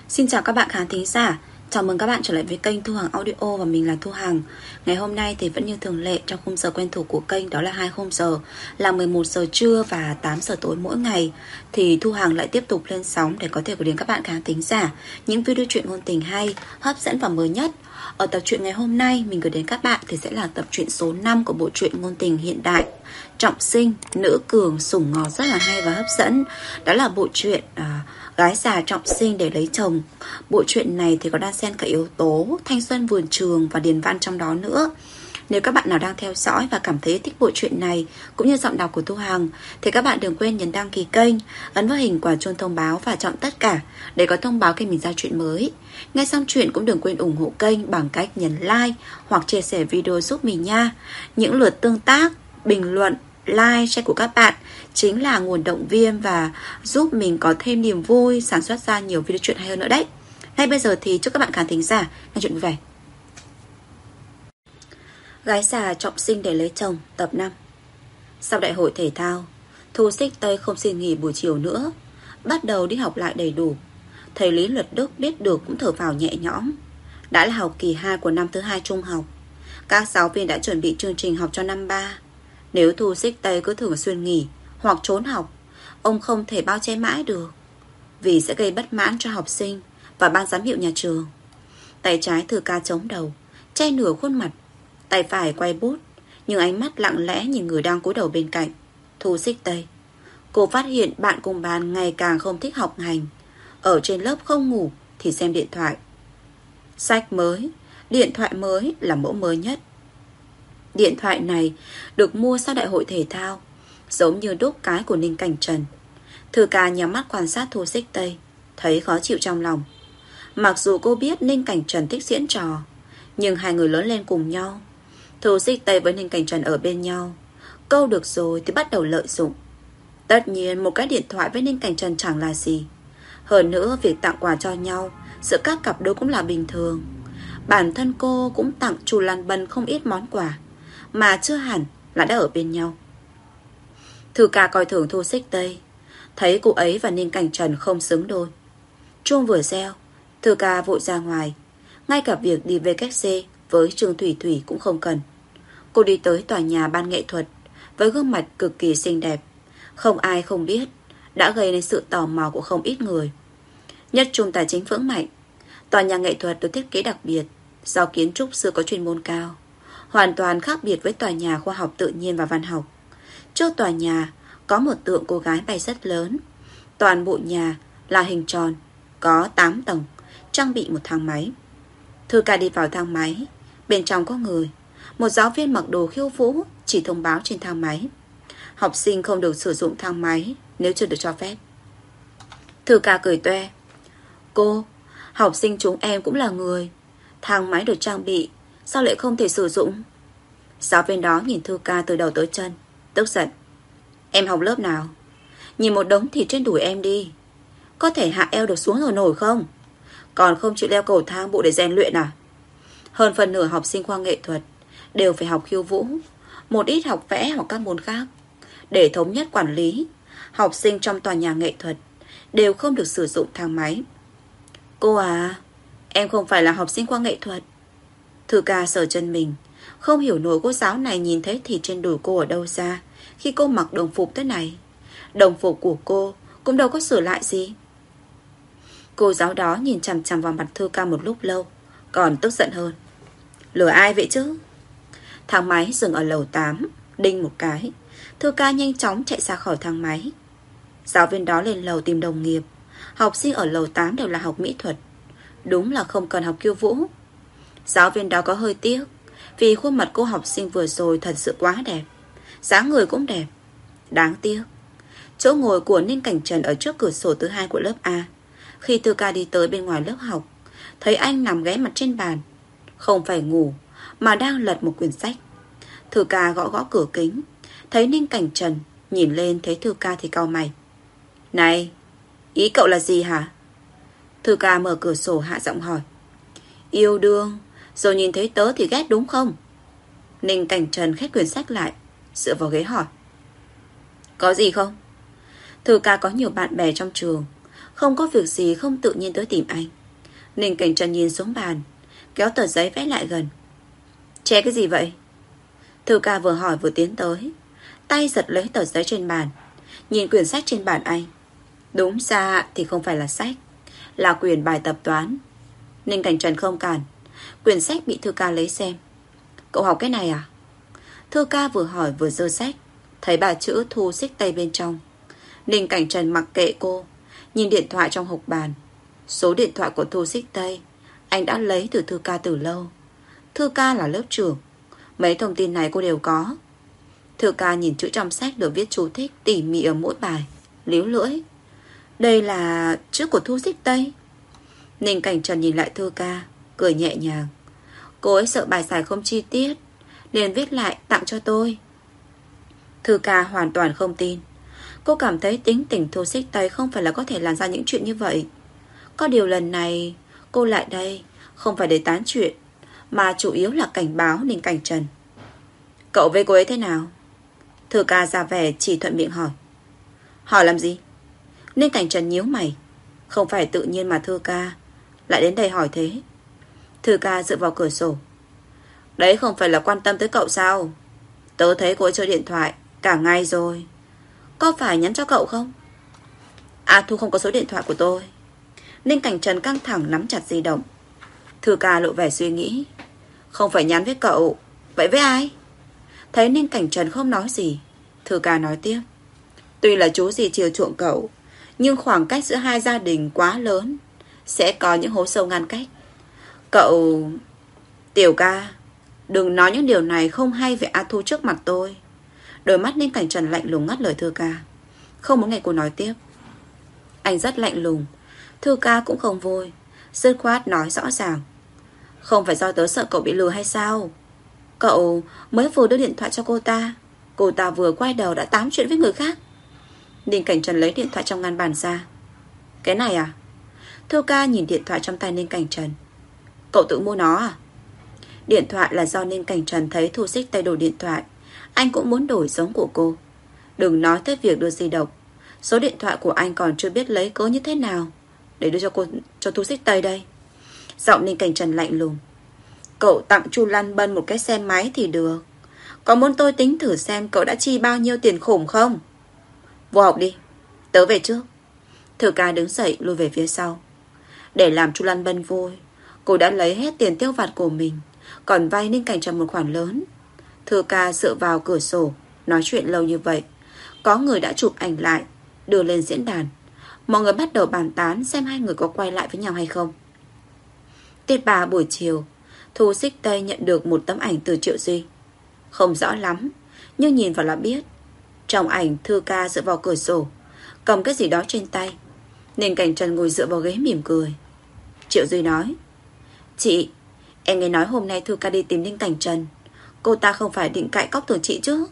Xin chào các bạn khán thính giả. Chào mừng các bạn trở lại với kênh Thu Hằng Audio và mình là Thu Hằng. Ngày hôm nay thì vẫn như thường lệ trong khung giờ quen thuộc của kênh, đó là 2 khung giờ là 11 giờ trưa và 8 giờ tối mỗi ngày. Thì Thu Hằng lại tiếp tục lên sóng để có thể gửi đến các bạn khán thính giả những video truyện ngôn tình hay, hấp dẫn và mới nhất. Ở tập truyện ngày hôm nay mình gửi đến các bạn thì sẽ là tập truyện số 5 của bộ truyện ngôn tình hiện đại trọng sinh, nữ cường, sủng ngò rất là hay và hấp dẫn. Đó là bộ truyện Gái già trọng sinh để lấy chồng. Bộ truyện này thì có đan xen cả yếu tố thanh xuân vườn trường và điền văn trong đó nữa. Nếu các bạn nào đang theo dõi và cảm thấy thích bộ truyện này cũng như giọng đọc của Thu Hằng thì các bạn đừng quên nhấn đăng ký kênh, ấn vào hình quả chuông thông báo và chọn tất cả để có thông báo khi mình ra truyện mới. Nghe xong truyện cũng đừng quên ủng hộ kênh bằng cách nhấn like hoặc chia sẻ video giúp mình nha. Những lượt tương tác, bình luận, like, share của các bạn chính là nguồn động viên và giúp mình có thêm niềm vui sản xuất ra nhiều video truyện hay hơn nữa đấy. Ngay bây giờ thì chúc các bạn khán thính giả nghe chuyện vui vẻ. Gái già trọng sinh để lấy chồng tập 5. Sau đại hội thể thao, Thu Xích Tây không xin nghỉ buổi chiều nữa, bắt đầu đi học lại đầy đủ. Thầy Lý Luật Đức biết được cũng thở phào nhẹ nhõm. Đã là học kỳ 2 của năm thứ 2 trung học. Các giáo viên đã chuẩn bị chương trình học cho năm 3. Nếu Thu Xích Tây cứ thường xuyên nghỉ hoặc trốn học, ông không thể bao che mãi được, vì sẽ gây bất mãn cho học sinh và ban giám hiệu nhà trường. Tay trái Thư Ca chống đầu, che nửa khuôn mặt, tay phải quay bút, nhưng ánh mắt lặng lẽ nhìn người đang cúi đầu bên cạnh, Thu Xích Tây. Cô phát hiện bạn cùng bàn ngày càng không thích học hành. Ở trên lớp không ngủ thì xem điện thoại. Sách mới, điện thoại mới là mẫu mới nhất. Điện thoại này được mua sau đại hội thể thao, giống như đúc cái của Ninh Cảnh Trần. Thư Ca nhắm mắt quan sát Thu Xích Tây, thấy khó chịu trong lòng. Mặc dù cô biết Ninh Cảnh Trần thích diễn trò, nhưng hai người lớn lên cùng nhau. Thu Xích Tây với Ninh Cảnh Trần ở bên nhau, câu được rồi thì bắt đầu lợi dụng. Tất nhiên một cái điện thoại với Ninh Cảnh Trần chẳng là gì. Hơn nữa việc tặng quà cho nhau giữa các cặp đôi cũng là bình thường. Bản thân cô cũng tặng Chu Lan Bân không ít món quà, mà chưa hẳn là đã ở bên nhau. Thư Ca coi thường Thu Xích Tây, thấy cô ấy và Ninh Cảnh Trần không xứng đôi. Chuông vừa reo, Thư Ca vội ra ngoài. Ngay cả việc đi VKC với Trương Thủy Thủy cũng không cần. Cô đi tới tòa nhà ban nghệ thuật với gương mặt cực kỳ xinh đẹp, không ai không biết, đã gây nên sự tò mò của không ít người. Nhất trung tài chính vững mạnh. Tòa nhà nghệ thuật được thiết kế đặc biệt, do kiến trúc sư có chuyên môn cao, hoàn toàn khác biệt với tòa nhà khoa học tự nhiên và văn học. Trước tòa nhà có một tượng cô gái bay rất lớn. Toàn bộ nhà là hình tròn, có 8 tầng, trang bị một thang máy. Thư Ca đi vào thang máy, bên trong có người. Một giáo viên mặc đồ khiêu vũ chỉ thông báo trên thang máy: học sinh không được sử dụng thang máy nếu chưa được cho phép. Thư Ca cười toe: cô, học sinh chúng em cũng là người, thang máy được trang bị, sao lại không thể sử dụng? Giáo viên đó nhìn Thư Ca từ đầu tới chân, tức giận: em học lớp nào? Nhìn một đống thịt trên đùi em đi, có thể hạ eo được xuống rồi nổi không? Còn không chịu leo cầu thang bộ để rèn luyện à? Hơn phần nửa học sinh khoa nghệ thuật đều phải học khiêu vũ, một ít học vẽ hoặc các môn khác. Để thống nhất quản lý, học sinh trong tòa nhà nghệ thuật đều không được sử dụng thang máy. Cô à, em không phải là học sinh khoa nghệ thuật. Thư Ca sờ chân mình, không hiểu nổi cô giáo này nhìn thấy thịt trên đùi cô ở đâu ra khi cô mặc đồng phục thế này. Đồng phục của cô cũng đâu có sửa lại gì. Cô giáo đó nhìn chằm chằm vào mặt Thư Ca một lúc lâu, còn tức giận hơn: lừa ai vậy chứ? Thang máy dừng ở lầu 8. Đinh một cái, Thư Ca nhanh chóng chạy ra khỏi thang máy. Giáo viên đó lên lầu tìm đồng nghiệp. Học sinh ở lầu 8 đều là học mỹ thuật, đúng là không cần học khiêu vũ. Giáo viên đó có hơi tiếc, vì khuôn mặt cô học sinh vừa rồi thật sự quá đẹp, dáng người cũng đẹp. Đáng tiếc, chỗ ngồi của Ninh Cảnh Trần ở trước cửa sổ thứ 2 của lớp A. Khi Thư Ca đi tới bên ngoài lớp học, thấy anh nằm ghé mặt trên bàn, không phải ngủ mà đang lật một quyển sách. Thư Ca gõ gõ cửa kính, thấy Ninh Cảnh Trần, nhìn lên thấy Thư Ca thì cau mày: này, ý cậu là gì hả? Thư Ca mở cửa sổ hạ giọng hỏi: yêu đương rồi nhìn thấy tớ thì ghét đúng không? Ninh Cảnh Trần khép quyển sách lại, dựa vào ghế hỏi: có gì không? Thư Ca có nhiều bạn bè trong trường, không có việc gì không tự nhiên tới tìm anh. Ninh Cảnh Trần nhìn xuống bàn, kéo tờ giấy vẽ lại gần. Che cái gì vậy? Thư ca vừa hỏi vừa tiến tới, tay giật lấy tờ giấy trên bàn, nhìn quyển sách trên bàn anh. Đúng ra thì không phải là sách, là quyển bài tập toán. Ninh Cảnh Trần không cản, quyển sách bị Thư ca lấy xem. Cậu học cái này à? Thư ca vừa hỏi vừa giơ sách, thấy bà chữ Thu Xích Tây bên trong. Ninh Cảnh Trần mặc kệ cô, nhìn điện thoại trong hộp bàn. Số điện thoại của Thu Xích Tây anh đã lấy từ Thư ca từ lâu. Thư ca là lớp trưởng, mấy thông tin này cô đều có. Thư ca nhìn chữ trong sách được viết chú thích tỉ mỉ ở mỗi bài, líu lưỡi. Đây là chữ của Thu Xích Tây. Ninh Cảnh Trần nhìn lại Thư ca, cười nhẹ nhàng. Cô ấy sợ bài giải không chi tiết nên viết lại tặng cho tôi. Thư ca hoàn toàn không tin. Cô cảm thấy tính tình Thu Xích Tây không phải là có thể làm ra những chuyện như vậy. Có điều lần này cô lại đây không phải để tán chuyện, mà chủ yếu là cảnh báo Ninh Cảnh Trần. Cậu với cô ấy thế nào? Thư ca ra vẻ chỉ thuận miệng hỏi. Hỏi làm gì? Ninh Cảnh Trần nhíu mày. Không phải tự nhiên mà Thư ca lại đến đây hỏi thế. Thư ca dựa vào cửa sổ. Đấy không phải là quan tâm tới cậu sao? Tớ thấy cô ấy chơi điện thoại cả ngày rồi. Có phải nhắn cho cậu không? À, Thu không có số điện thoại của tôi. Ninh Cảnh Trần căng thẳng nắm chặt di động. Thư ca lộ vẻ suy nghĩ. Không phải nhắn với cậu, vậy với ai? Thấy Ninh Cảnh Trần không nói gì, Thư ca nói tiếp. Tuy là chú gì chiều chuộng cậu, nhưng khoảng cách giữa hai gia đình quá lớn, sẽ có những hố sâu ngăn cách. Cậu... Tiểu ca, đừng nói những điều này không hay về A Thu trước mặt tôi. Đôi mắt Ninh Cảnh Trần lạnh lùng ngắt lời Thư ca, không muốn nghe cô nói tiếp. Anh rất lạnh lùng. Thư ca cũng không vui, dứt khoát nói rõ ràng. Không phải do tớ sợ cậu bị lừa hay sao? Cậu mới vừa đưa điện thoại cho cô ta vừa quay đầu đã tám chuyện với người khác. Ninh Cảnh Trần lấy điện thoại trong ngăn bàn ra. Cái này à? Thư ca nhìn điện thoại trong tay Ninh Cảnh Trần. Cậu tự mua nó à? Điện thoại là do Ninh Cảnh Trần thấy Thu Xích Tây đổi điện thoại, anh cũng muốn đổi giống của cô. Đừng nói tới việc đưa di động, số điện thoại của anh còn chưa biết lấy cớ như thế nào để đưa cho Thu Xích Tây đây. Giọng Ninh Cảnh Trần lạnh lùng. Cậu tặng Chu Lan Bân một cái xe máy thì được, có muốn tôi tính thử xem cậu đã chi bao nhiêu tiền khủng không? Vô học đi, tớ về trước. Thư ca đứng dậy lui về phía sau. Để làm Chu Lan Bân vui, cô đã lấy hết tiền tiêu vặt của mình, còn vay Ninh Cảnh Trần một khoản lớn. Thư ca dựa vào cửa sổ nói chuyện lâu như vậy, có người đã chụp ảnh lại đưa lên diễn đàn. Mọi người bắt đầu bàn tán xem hai người có quay lại với nhau hay không. Tiết bà buổi chiều, Thu Xích Tây nhận được một tấm ảnh từ Triệu Duy. Không rõ lắm, nhưng nhìn vào là biết. Trong ảnh Thư ca dựa vào cửa sổ, cầm cái gì đó trên tay. Ninh Cảnh Trần ngồi dựa vào ghế mỉm cười. Triệu Duy nói. Chị, em nghe nói hôm nay Thư ca đi tìm Ninh Cảnh Trần, cô ta không phải định cãi cóc từ chị chứ?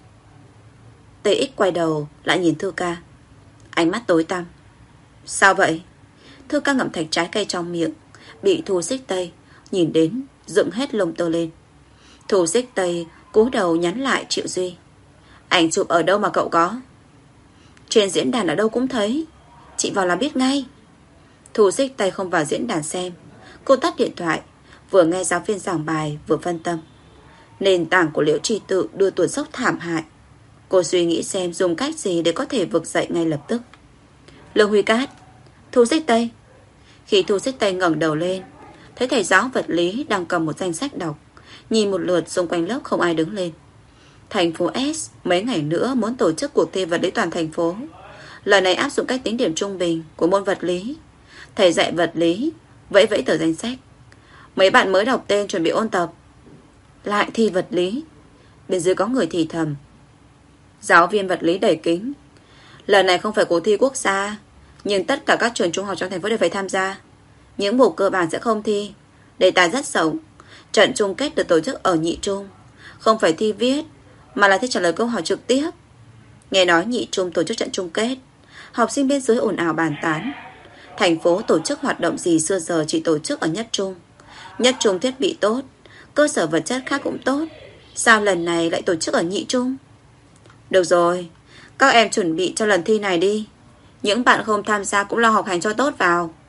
TX quay đầu lại nhìn Thư ca, ánh mắt tối tăm. Sao vậy? Thư ca ngậm thạch trái cây trong miệng, bị Thu Xích Tây nhìn đến dựng hết lông tơ lên. Thu Xích Tây cúi đầu nhắn lại Triệu Duy. Ảnh chụp ở đâu mà cậu có? Trên diễn đàn ở đâu cũng thấy, chị vào là biết ngay. Thu Xích Tây không vào diễn đàn xem, cô tắt điện thoại, vừa nghe giáo viên giảng bài vừa phân tâm. Nền tảng của Liễu Trì Tự đưa tuột dốc thảm hại. Cô suy nghĩ xem dùng cách gì để có thể vực dậy ngay lập tức. Lương Huy Cát, Thu Xích Tây. Khi Thu Xích Tây ngẩng đầu lên, thấy thầy giáo vật lý đang cầm một danh sách đọc, nhìn một lượt xung quanh lớp không ai đứng lên. Thành phố S mấy ngày nữa muốn tổ chức cuộc thi vật lý toàn thành phố. Lần này áp dụng cách tính điểm trung bình của môn vật lý. Thầy dạy vật lý vẫy vẫy tờ danh sách. Mấy bạn mới đọc tên chuẩn bị ôn tập. Lại thi vật lý. Bên dưới có người thì thầm. Giáo viên vật lý đẩy kính. Lần này không phải cuộc thi quốc gia, nhưng tất cả các trường trung học trong thành phố đều phải tham gia. Những mục cơ bản sẽ không thi. Đề tài rất rộng. Trận chung kết được tổ chức ở Nhị Trung. Không phải thi viết, mà là thi trả lời câu hỏi trực tiếp. Nghe nói Nhị Trung tổ chức trận chung kết, học sinh bên dưới ồn ào bàn tán. Thành phố tổ chức hoạt động gì xưa giờ chỉ tổ chức ở Nhất Trung. Nhất Trung thiết bị tốt, cơ sở vật chất khác cũng tốt, sao lần này lại tổ chức ở Nhị Trung? Được rồi, các em chuẩn bị cho lần thi này đi. Những bạn không tham gia cũng lo học hành cho tốt vào.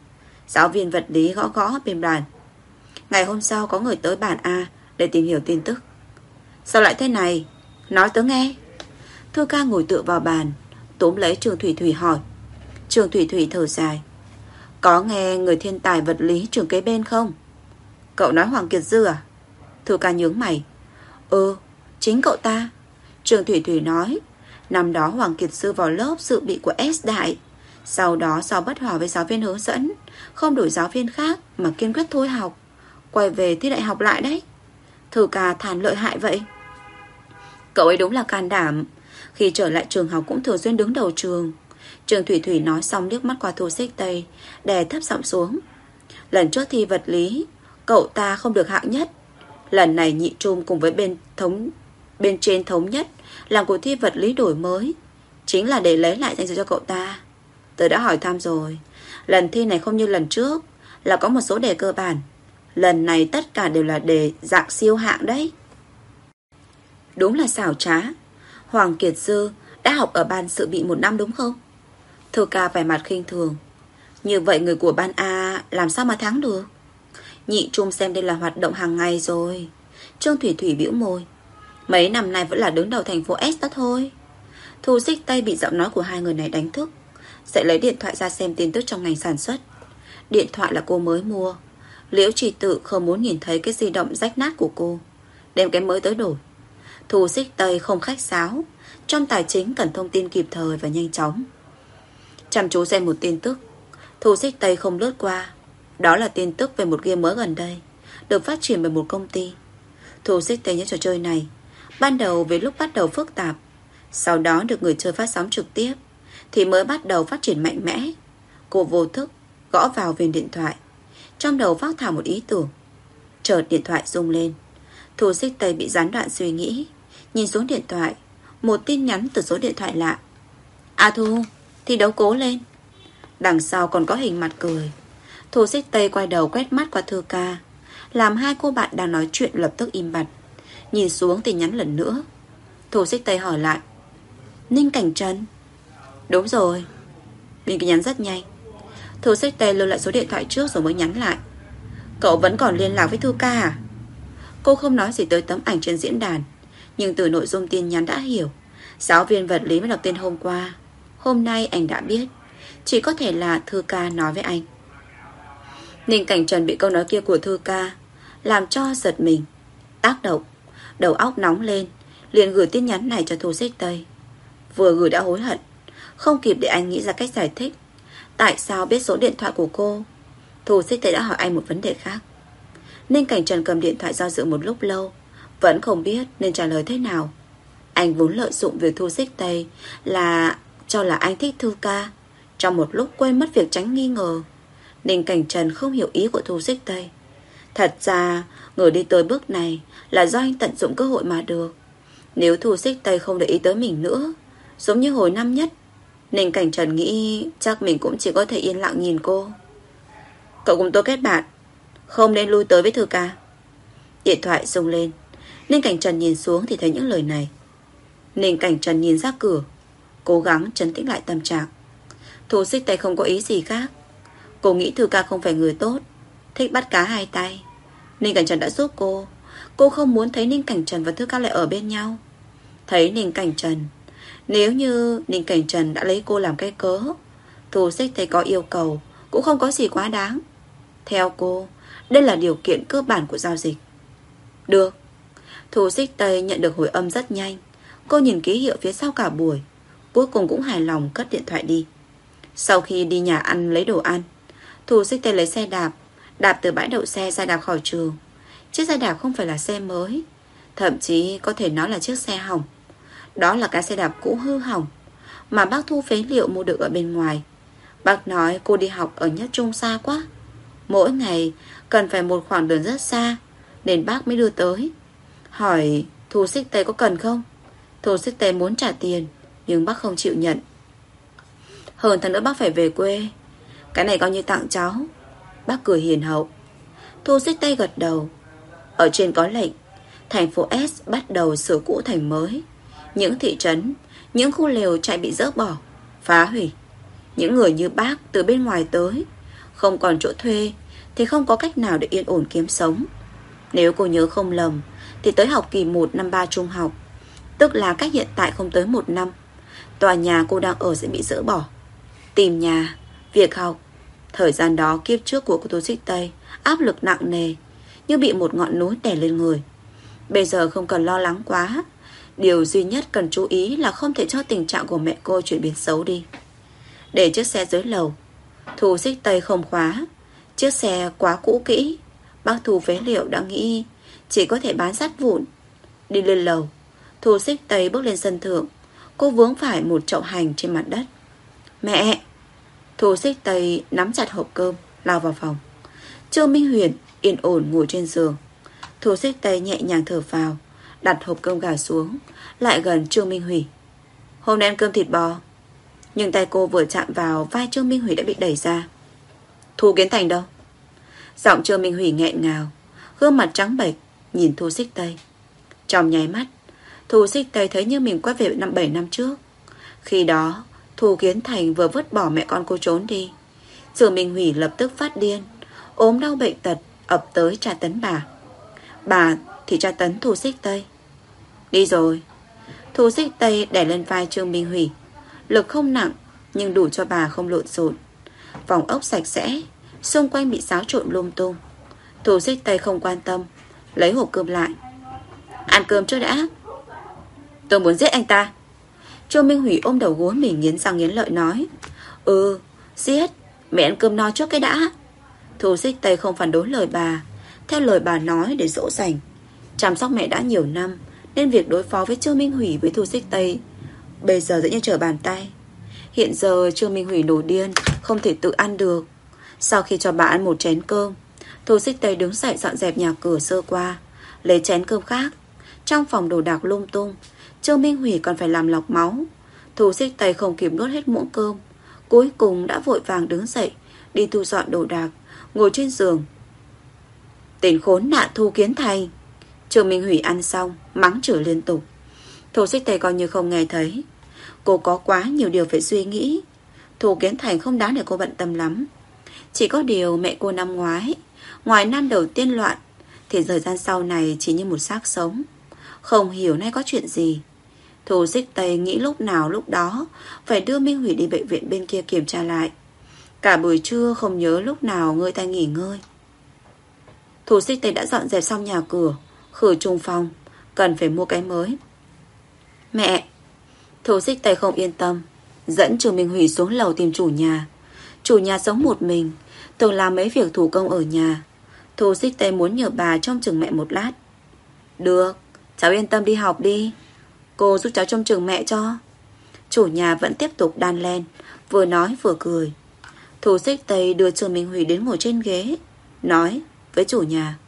Giáo viên vật lý gõ gõ bên bàn. Ngày hôm sau có người tới bàn A để tìm hiểu tin tức. Sao lại thế này? Nói tớ nghe. Thư ca ngồi tựa vào bàn, túm lấy Trường Thủy Thủy hỏi. Trường Thủy Thủy thở dài. Có nghe người thiên tài vật lý trường kế bên không? Cậu nói Hoàng Kiệt Dư à? Thư ca nhướng mày. Chính cậu ta. Trường Thủy Thủy nói. Năm đó Hoàng Kiệt Dư vào lớp dự bị của S Đại. Sau đó do bất hòa với giáo viên hướng dẫn, không đổi giáo viên khác mà kiên quyết thôi học. Quay về thi đại học lại đấy. Thư ca than lợi hại vậy. Cậu ấy đúng là can đảm. Khi trở lại trường học cũng thường xuyên đứng đầu trường. Trường Thủy Thủy nói xong liếc mắt qua Thu Xích Tây, đè thấp giọng xuống. Lần trước thi vật lý, cậu ta không được hạng nhất. Lần này Nhị Trung cùng với bên trên thống nhất làm cuộc thi vật lý đổi mới, chính là để lấy lại danh dự cho cậu ta. Tớ đã hỏi thăm rồi. Lần thi này không như lần trước, là có một số đề cơ bản. Lần này tất cả đều là đề dạng siêu hạng đấy. Đúng là xảo trá. Hoàng Kiệt Dư đã học ở ban dự bị 1 năm đúng không? Thư ca vẻ mặt khinh thường. Như vậy người của ban A làm sao mà thắng được? Nhị Trung xem đây là hoạt động hàng ngày rồi. Trương Thủy Thủy bĩu môi. Mấy năm nay vẫn là đứng đầu thành phố S đó thôi. Thu Xích Tây bị giọng nói của hai người này đánh thức, sẽ lấy điện thoại ra xem tin tức trong ngành sản xuất. Điện thoại là cô mới mua. Liễu Trì Tự không muốn nhìn thấy cái di động rách nát của cô, đem cái mới tới đổi. Thu Xích Tây không khách sáo. Trong tài chính cần thông tin kịp thời và nhanh chóng. Chăm chú xem một tin tức, Thu Xích Tây không lướt qua. Đó là tin tức về một game mới gần đây, được phát triển bởi một công ty. Thu Xích Tây những trò chơi này ban đầu với lúc bắt đầu phức tạp, sau đó được người chơi phát sóng trực tiếp, thì mới bắt đầu phát triển mạnh mẽ. Cô vô thức gõ vào viền điện thoại, trong đầu phát thảo một ý tưởng. Chợt điện thoại rung lên. Thu Xích Tây bị gián đoạn suy nghĩ, nhìn xuống điện thoại. Một tin nhắn từ số điện thoại lạ. A Thu, thi đấu cố lên. Đằng sau còn có hình mặt cười. Thu Xích Tây quay đầu quét mắt qua Thư ca, làm hai cô bạn đang nói chuyện lập tức im bặt. Nhìn xuống tin nhắn lần nữa. Thu Xích Tây hỏi lại. Ninh Cảnh Trần? Đúng rồi. Bên kia nhắn rất nhanh. Thu Xích Tây lưu lại số điện thoại trước rồi mới nhắn lại. Cậu vẫn còn liên lạc với Thư ca à? Cô không nói gì tới tấm ảnh trên diễn đàn, nhưng từ nội dung tin nhắn đã hiểu. Giáo viên vật lý mới đọc tên hôm qua. Hôm nay anh đã biết. Chỉ có thể là Thư ca nói với anh. Ninh Cảnh Trần bị câu nói kia của Thư ca làm cho giật mình, tác động, đầu óc nóng lên, liền gửi tin nhắn này cho Thu Xích Tây. Vừa gửi đã hối hận, không kịp để anh nghĩ ra cách giải thích tại sao biết số điện thoại của cô. Thu Xích Tây đã hỏi anh một vấn đề khác. Ninh Cảnh Trần cầm điện thoại do dự một lúc lâu, vẫn không biết nên trả lời thế nào. Anh vốn lợi dụng việc Thu Xích Tây là cho là anh thích Thư ca, trong một lúc quên mất việc tránh nghi ngờ. Ninh Cảnh Trần không hiểu ý của Thu Xích Tây. Thật ra người đi tới bước này là do anh tận dụng cơ hội mà được. Nếu Thu Xích Tây không để ý tới mình nữa, giống như hồi năm nhất, Ninh Cảnh Trần nghĩ chắc mình cũng chỉ có thể yên lặng nhìn cô. Cậu cùng tôi kết bạn, không nên lui tới với Thư ca. Điện thoại rung lên. Ninh Cảnh Trần nhìn xuống thì thấy những lời này. Ninh Cảnh Trần nhìn ra cửa, cố gắng trấn tĩnh lại tâm trạng. Thu Xích Tây không có ý gì khác. Cô nghĩ Thư ca không phải người tốt, thích bắt cá hai tay. Ninh Cảnh Trần đã giúp cô. Cô không muốn thấy Ninh Cảnh Trần và Thư ca lại ở bên nhau. Thấy Ninh Cảnh Trần, nếu như Ninh Cảnh Trần đã lấy cô làm cái cớ, Thu Xích Tây có yêu cầu cũng không có gì quá đáng. Theo cô, đây là điều kiện cơ bản của giao dịch. Được. Thu Xích Tây nhận được hồi âm rất nhanh. Cô nhìn ký hiệu phía sau cả buổi, cuối cùng cũng hài lòng cất điện thoại đi. Sau khi đi nhà ăn lấy đồ ăn, Thu Xích Tây lấy xe đạp, đạp từ bãi đậu xe ra đạp khỏi trường. Chiếc xe đạp không phải là xe mới, thậm chí có thể nói là chiếc xe hỏng. Đó là cái xe đạp cũ hư hỏng mà bác thu phế liệu mua được ở bên ngoài. Bác nói cô đi học ở Nhất Trung xa quá, mỗi ngày cần phải một khoảng đường rất xa, nên bác mới đưa tới. Hỏi Thu Xích Tây có cần không. Thu Xích Tây muốn trả tiền, nhưng bác không chịu nhận. Hơn thế nữa bác phải về quê, cái này coi như tặng cháu. Bác cười hiền hậu. Thu Xích Tây gật đầu. Ở trên có lệnh, thành phố S bắt đầu sửa cũ thành mới. Những thị trấn, những khu lều trại bị dỡ bỏ, phá hủy. Những người như bác từ bên ngoài tới, Không còn chỗ thuê thì không có cách nào để yên ổn kiếm sống. Nếu cô nhớ không lầm thì tới học kỳ 1 năm 3 trung học, tức là cách hiện tại không tới 1 năm, tòa nhà cô đang ở sẽ bị dỡ bỏ. Tìm nhà, việc học. Thời gian đó kiếp trước của cô Tô Xích Tây áp lực nặng nề, như bị một ngọn núi đè lên người. Bây giờ không cần lo lắng quá. Điều duy nhất cần chú ý là không thể cho tình trạng của mẹ cô chuyển biến xấu đi. Để chiếc xe dưới lầu, Thu Xích Tây không khóa. Chiếc xe quá cũ kỹ. Bác Thu phế liệu đã nghĩ chỉ có thể bán sắt vụn. Đi lên lầu, Thu Xích Tây bước lên sân thượng. Cô vướng phải một chậu hành trên mặt đất. Mẹ! Thu Xích Tây nắm chặt hộp cơm, lao vào phòng. Trương Minh Huyền yên ổn ngồi trên giường. Thu Xích Tây nhẹ nhàng thở phào, đặt hộp cơm gà xuống, lại gần Trương Minh Hủy. Hôm nay ăn cơm thịt bò. Nhưng tay cô vừa chạm vào vai Trương Minh Hủy đã bị đẩy ra. Thu Kiến Thành đâu? Giọng Trương Minh Hủy nghẹn ngào, gương mặt trắng bệch nhìn Thu Xích Tây. Trong nháy mắt, Thu Xích Tây thấy như mình quay về 7 năm trước. Khi đó Thu Kiến Thành vừa vứt bỏ mẹ con cô trốn đi. Trương Minh Hủy lập tức phát điên, ốm đau bệnh tật ập tới tra tấn bà. Bà thì tra tấn Thu Xích Tây. Đi rồi. Thu Xích Tây đè lên vai Trương Minh Hủy. Lực không nặng nhưng đủ cho bà không lộn xộn. Phòng ốc sạch sẽ, xung quanh bị xáo trộn lung tung. Thu Xích Tây không quan tâm, lấy hộp cơm lại. Ăn cơm trước đã. Tôi muốn giết anh ta. Trương Minh Hủy ôm đầu gối mình nghiến răng nghiến lợi nói. Giết. Mẹ ăn cơm no trước cái đã. Thu Xích Tây không phản đối lời bà, theo lời bà nói để dỗ dành. Chăm sóc mẹ đã nhiều năm, nên việc đối phó với Trương Minh Hủy với Thu Xích Tây bây giờ dễ như trở bàn tay. Hiện giờ Trương Minh Hủy nổi điên, không thể tự ăn được. Sau khi cho bà ăn một chén cơm, Thu Xích Tây đứng dậy dọn dẹp nhà cửa sơ qua, lấy chén cơm khác. Trong phòng đồ đạc lung tung, Trương Minh Hủy còn phải làm lọc máu. Thu Xích Tây không kịp nuốt hết muỗng cơm, cuối cùng đã vội vàng đứng dậy đi thu dọn đồ đạc, ngồi trên giường. Tên khốn nạn Thu Kiến Thành. Trương Minh Hủy ăn xong mắng chửi liên tục. Thu Xích Tây coi như không nghe thấy. Cô có quá nhiều điều phải suy nghĩ. Thu Kiến Thành không đáng để cô bận tâm lắm. Chỉ có điều mẹ cô năm ngoái, ngoài năm đầu tiên loạn, thì thời gian sau này chỉ như một xác sống, không hiểu nay có chuyện gì. Thu Xích Tây nghĩ lúc nào lúc đó phải đưa Minh Hủy đi bệnh viện bên kia kiểm tra lại. Cả buổi trưa không nhớ lúc nào ngơi tay nghỉ ngơi. Thu Xích Tây đã dọn dẹp xong nhà cửa, khử trùng phòng, cần phải mua cái mới. Mẹ! Thu Xích Tây không yên tâm, dẫn Trương Minh Hủy xuống lầu tìm chủ nhà. Chủ nhà sống một mình, thường làm mấy việc thủ công ở nhà. Thu Xích Tây muốn nhờ bà trông chừng mẹ một lát. Được, cháu yên tâm đi học đi, cô giúp cháu trông chừng mẹ cho. Chủ nhà vẫn tiếp tục đan len, vừa nói vừa cười. Thu Xích Tây đưa Trương Minh Hủy đến ngồi trên ghế, nói với chủ nhà.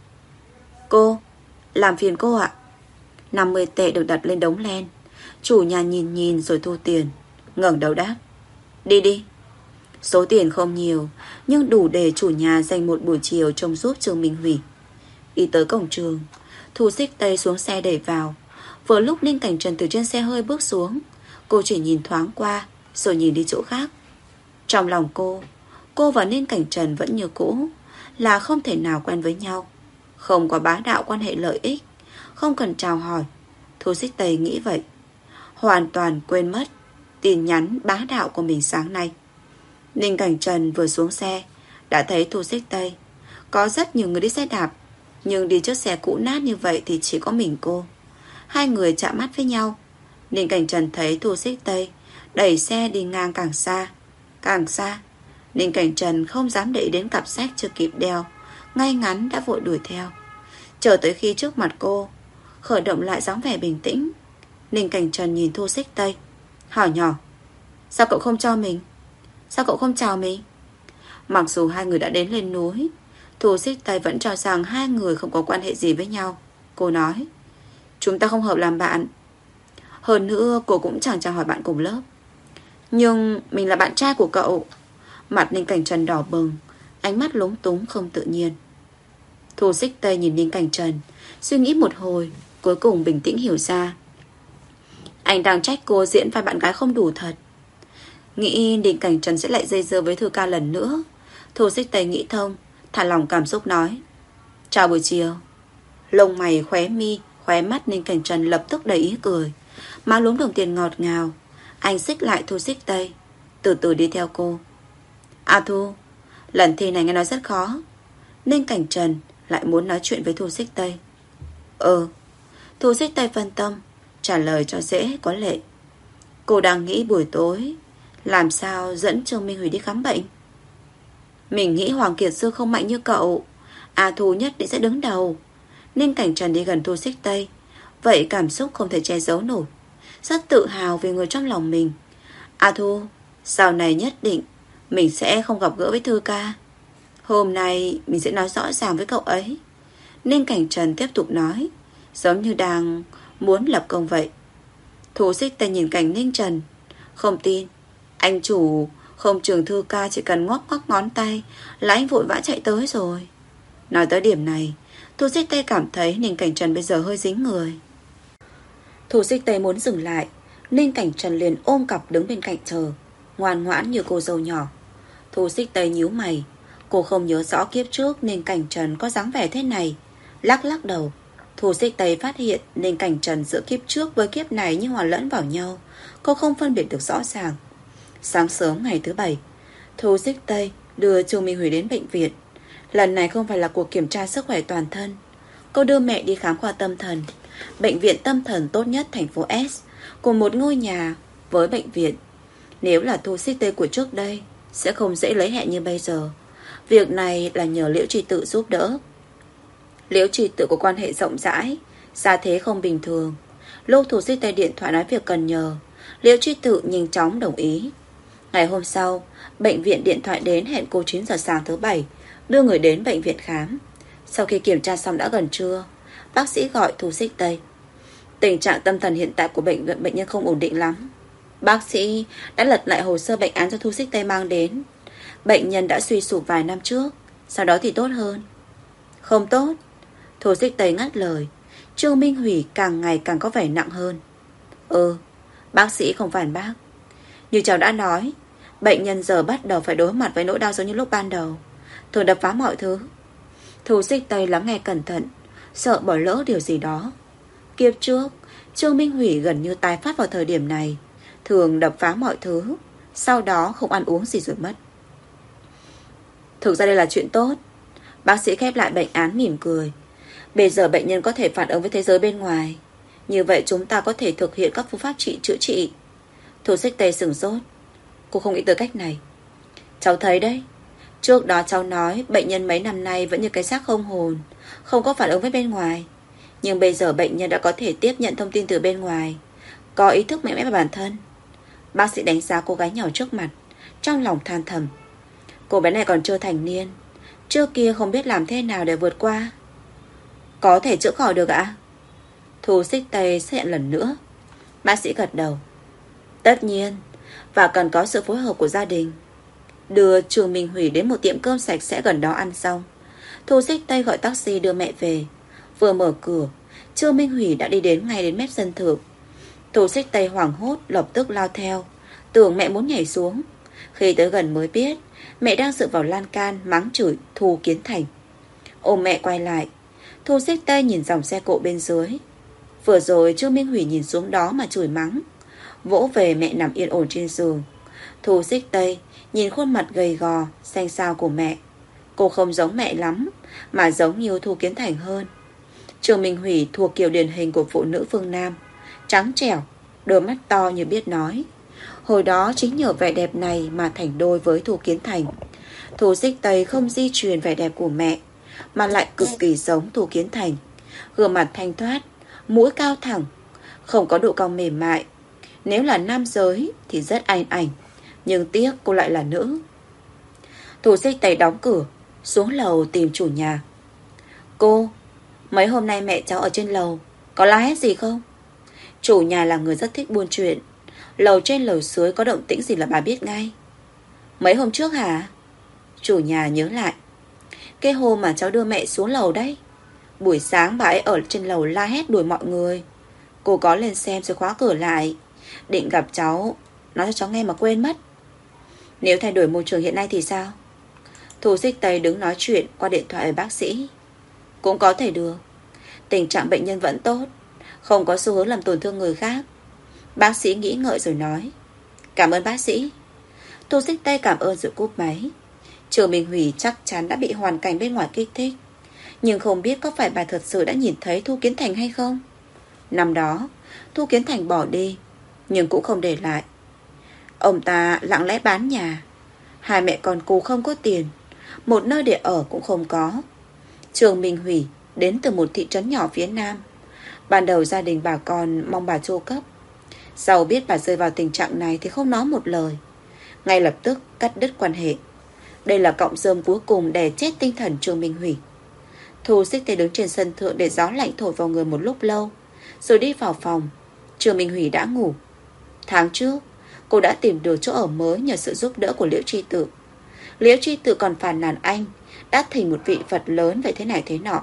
Cô, làm phiền cô ạ. 50 tệ được đặt lên đống len. Chủ nhà nhìn nhìn rồi thu tiền, ngẩng đầu đáp. Đi đi. Số tiền không nhiều, nhưng đủ để chủ nhà dành một buổi chiều trông giúp Trương Minh Hủy. Đi tới cổng trường, Thu Xích Tây xuống xe đẩy vào. Vừa lúc Ninh Cảnh Trần từ trên xe hơi bước xuống, cô chỉ nhìn thoáng qua rồi nhìn đi chỗ khác. Trong lòng cô và Ninh Cảnh Trần vẫn như cũ, là không thể nào quen với nhau. Không có bá đạo quan hệ lợi ích, không cần chào hỏi. Thu Xích Tây nghĩ vậy, hoàn toàn quên mất tin nhắn bá đạo của mình sáng nay. Ninh Cảnh Trần vừa xuống xe đã thấy Thu Xích Tây. Có rất nhiều người đi xe đạp, nhưng đi chiếc xe cũ nát như vậy thì chỉ có mình cô. Hai người chạm mắt với nhau. Ninh Cảnh Trần thấy Thu Xích Tây đẩy xe đi ngang càng xa. Càng xa, Ninh Cảnh Trần không dám để ý đến cặp sách chưa kịp đeo, ngay ngắn đã vội đuổi theo. Chờ tới khi trước mặt cô, khởi động lại dáng vẻ bình tĩnh, Ninh Cảnh Trần nhìn Thu Xích Tây, hỏi nhỏ. Sao cậu không cho mình? Sao cậu không chào mình? Mặc dù hai người đã đến lên núi, Thu Xích Tây vẫn cho rằng hai người không có quan hệ gì với nhau. Cô nói, chúng ta không hợp làm bạn. Hơn nữa cô cũng chẳng chào hỏi bạn cùng lớp. Nhưng mình là bạn trai của cậu. Mặt Ninh Cảnh Trần đỏ bừng, ánh mắt lúng túng không tự nhiên. Thu Xích Tây nhìn Ninh Cảnh Trần, suy nghĩ một hồi, cuối cùng bình tĩnh hiểu ra. Anh đang trách cô diễn vai bạn gái không đủ thật. Nghĩ Ninh Cảnh Trần sẽ lại dây dưa với Thư Ca lần nữa, Thu Xích Tây nghĩ thông, thả lòng cảm xúc nói: chào buổi chiều. Lông mày, khóe mi, khóe mắt Ninh Cảnh Trần lập tức đầy ý cười, má lúm đồng tiền ngọt ngào. Anh xích lại Thu Xích Tây, từ từ đi theo cô. A Thu, lần thi này nghe nói rất khó. Ninh Cảnh Trần lại muốn nói chuyện với Thu Xích Tây. Thu Xích Tây phân tâm, trả lời cho dễ có lệ. Cô đang nghĩ buổi tối làm sao dẫn Trương Minh Hủy đi khám bệnh. Mình nghĩ Hoàng Kiệt Sư không mạnh như cậu, A Thu nhất định sẽ đứng đầu. Ninh Cảnh Trần đi gần Thu Xích Tây, vậy cảm xúc không thể che giấu nổi, rất tự hào về người trong lòng mình. A Thu, sau này nhất định mình sẽ không gặp gỡ với Thư ca. Hôm nay mình sẽ nói rõ ràng với cậu ấy. Ninh Cảnh Trần tiếp tục nói, giống như đang muốn lập công vậy. Thu Xích Tây nhìn cảnh Ninh Trần, không tin. Anh chủ không trường Thư ca chỉ cần ngoắc ngoắc ngón tay là anh vội vã chạy tới rồi. Nói tới điểm này, Thu Xích Tây cảm thấy Ninh Cảnh Trần bây giờ hơi dính người. Thu Xích Tây muốn dừng lại, Ninh Cảnh Trần liền ôm cặp đứng bên cạnh chờ, ngoan ngoãn như cô dâu nhỏ. Thu Xích Tây nhíu mày, cô không nhớ rõ kiếp trước Ninh Cảnh Trần có dáng vẻ thế này, lắc lắc đầu. Thu Xích Tây phát hiện Ninh Cảnh Trần giữa kiếp trước với kiếp này như hòa lẫn vào nhau, cô không phân biệt được rõ ràng. Sáng sớm ngày thứ Bảy, Thu Xích Tây đưa Trương Minh Hủy đến bệnh viện. Lần này không phải là cuộc kiểm tra sức khỏe toàn thân, cô đưa mẹ đi khám khoa tâm thần, bệnh viện tâm thần tốt nhất thành phố S, cùng một ngôi nhà với bệnh viện. Nếu là Thu Xích Tây của trước đây sẽ không dễ lấy hẹn như bây giờ. Việc này là nhờ Liễu Trì Tự giúp đỡ. Liễu Trì Tự có quan hệ rộng rãi, gia thế không bình thường. Lúc Thu Xích Tây điện thoại nói việc cần nhờ, Liễu Trì Tự nhanh chóng đồng ý. Ngày hôm sau, bệnh viện điện thoại đến hẹn cô 9 giờ sáng thứ Bảy đưa người đến bệnh viện khám. Sau khi kiểm tra xong đã gần trưa, bác sĩ gọi Thu Xích Tây. Tình trạng tâm thần hiện tại của bệnh nhân không ổn định lắm. Bác sĩ đã lật lại hồ sơ bệnh án do Thu Xích Tây mang đến. Bệnh nhân đã suy sụp vài năm trước, sau đó thì tốt hơn. Không tốt. Thu Xích Tây ngắt lời. Trương Minh Hủy càng ngày càng có vẻ nặng hơn. Bác sĩ không phản bác. Như cháu đã nói, bệnh nhân giờ bắt đầu phải đối mặt với nỗi đau giống như lúc ban đầu, thường đập phá mọi thứ. Thu Xích Tây lắng nghe cẩn thận, sợ bỏ lỡ điều gì đó. Kiếp trước Trương Minh Hủy gần như tái phát vào thời điểm này, thường đập phá mọi thứ, sau đó không ăn uống gì rồi mất. Thực ra đây là chuyện tốt. Bác sĩ khép lại bệnh án mỉm cười. Bây giờ bệnh nhân có thể phản ứng với thế giới bên ngoài, như vậy chúng ta có thể thực hiện các phương pháp chữa trị. Thu Xích Tây sửng sốt. Cô không nghĩ tới cách này. Cháu thấy đấy, trước đó cháu nói bệnh nhân mấy năm nay vẫn như cái xác không hồn, không có phản ứng với bên ngoài. Nhưng bây giờ bệnh nhân đã có thể tiếp nhận thông tin từ bên ngoài, có ý thức mạnh mẽ về bản thân. Bác sĩ đánh giá cô gái nhỏ trước mặt, trong lòng than thầm. Cô bé này còn chưa thành niên, trước kia không biết làm thế nào để vượt qua. Có thể chữa khỏi được ạ? Thu Xích Tây xác nhận lần nữa. Bác sĩ gật đầu. Tất nhiên, và cần có sự phối hợp của gia đình. Đưa Trương Minh Hủy đến một tiệm cơm sạch sẽ gần đó ăn xong, Thu Xích Tây gọi taxi đưa mẹ về. Vừa mở cửa, Trương Minh Hủy đã đi ngay đến mép sân thượng. Thu Xích Tây hoảng hốt lập tức lao theo, tưởng mẹ muốn nhảy xuống. Khi tới gần mới biết mẹ đang dựa vào lan can mắng chửi Thu Kiến Thành. Ôm mẹ quay lại, Thu Xích Tây nhìn dòng xe cộ bên dưới. Vừa rồi Trương Minh Hủy nhìn xuống đó mà chửi mắng, vỗ về mẹ nằm yên ổn trên giường. Thu Xích Tây nhìn khuôn mặt gầy gò xanh xao của mẹ. Cô không giống mẹ lắm, mà giống như Thu Kiến Thành hơn. Trương Minh Hủy thuộc kiểu điển hình của phụ nữ phương Nam, trắng trẻo, đôi mắt to như biết nói. Hồi đó chính nhờ vẻ đẹp này mà thành đôi với Thu Kiến Thành. Thu Xích Tây không di truyền vẻ đẹp của mẹ, mà lại cực kỳ giống Thu Kiến Thành. Gương mặt thanh thoát, mũi cao thẳng, không có độ cong mềm mại. Nếu là nam giới thì rất anh ảnh, nhưng tiếc cô lại là nữ. Thu Xích Tây đóng cửa, xuống lầu tìm chủ nhà. Cô, mấy hôm nay mẹ cháu ở trên lầu, có la hét gì không? Chủ nhà là người rất thích buôn chuyện, lầu trên lầu dưới có động tĩnh gì là bà biết ngay. Mấy hôm trước hả? Chủ nhà nhớ lại. Cái hôm mà cháu đưa mẹ xuống lầu đấy, buổi sáng bà ấy ở trên lầu la hét đuổi mọi người. Cô có lên xem rồi khóa cửa lại, định gặp cháu, nói cho cháu nghe mà quên mất. Nếu thay đổi môi trường hiện nay thì sao? Thu Xích Tây đứng nói chuyện qua điện thoại với bác sĩ. Cũng có thể được. Tình trạng bệnh nhân vẫn tốt, không có xu hướng làm tổn thương người khác. Bác sĩ nghĩ ngợi rồi nói. Cảm ơn bác sĩ. Thu Xích Tây cảm ơn rồi cúp máy. Trường Minh Hủy chắc chắn đã bị hoàn cảnh bên ngoài kích thích, nhưng không biết có phải bà thật sự đã nhìn thấy Thu Kiến Thành hay không. Năm đó Thu Kiến Thành bỏ đi, nhưng cũng không để lại. Ông ta lặng lẽ bán nhà. Hai mẹ con cô không có tiền, một nơi để ở cũng không có. Trường Minh Hủy đến từ một thị trấn nhỏ phía Nam. Ban đầu gia đình bà con mong bà chu cấp. Sau biết bà rơi vào tình trạng này thì không nói một lời, ngay lập tức cắt đứt quan hệ. Đây là cọng rơm cuối cùng đè chết tinh thần Trường Minh Hủy. Thu Xích Tây đứng trên sân thượng để gió lạnh thổi vào người một lúc lâu, rồi đi vào phòng. Trường Minh Hủy đã ngủ. Tháng trước cô đã tìm được chỗ ở mới nhờ sự giúp đỡ của Liễu Tri Tự. Liễu Tri Tự còn phàn nàn anh đã thành một vị Phật lớn vậy thế này thế nọ.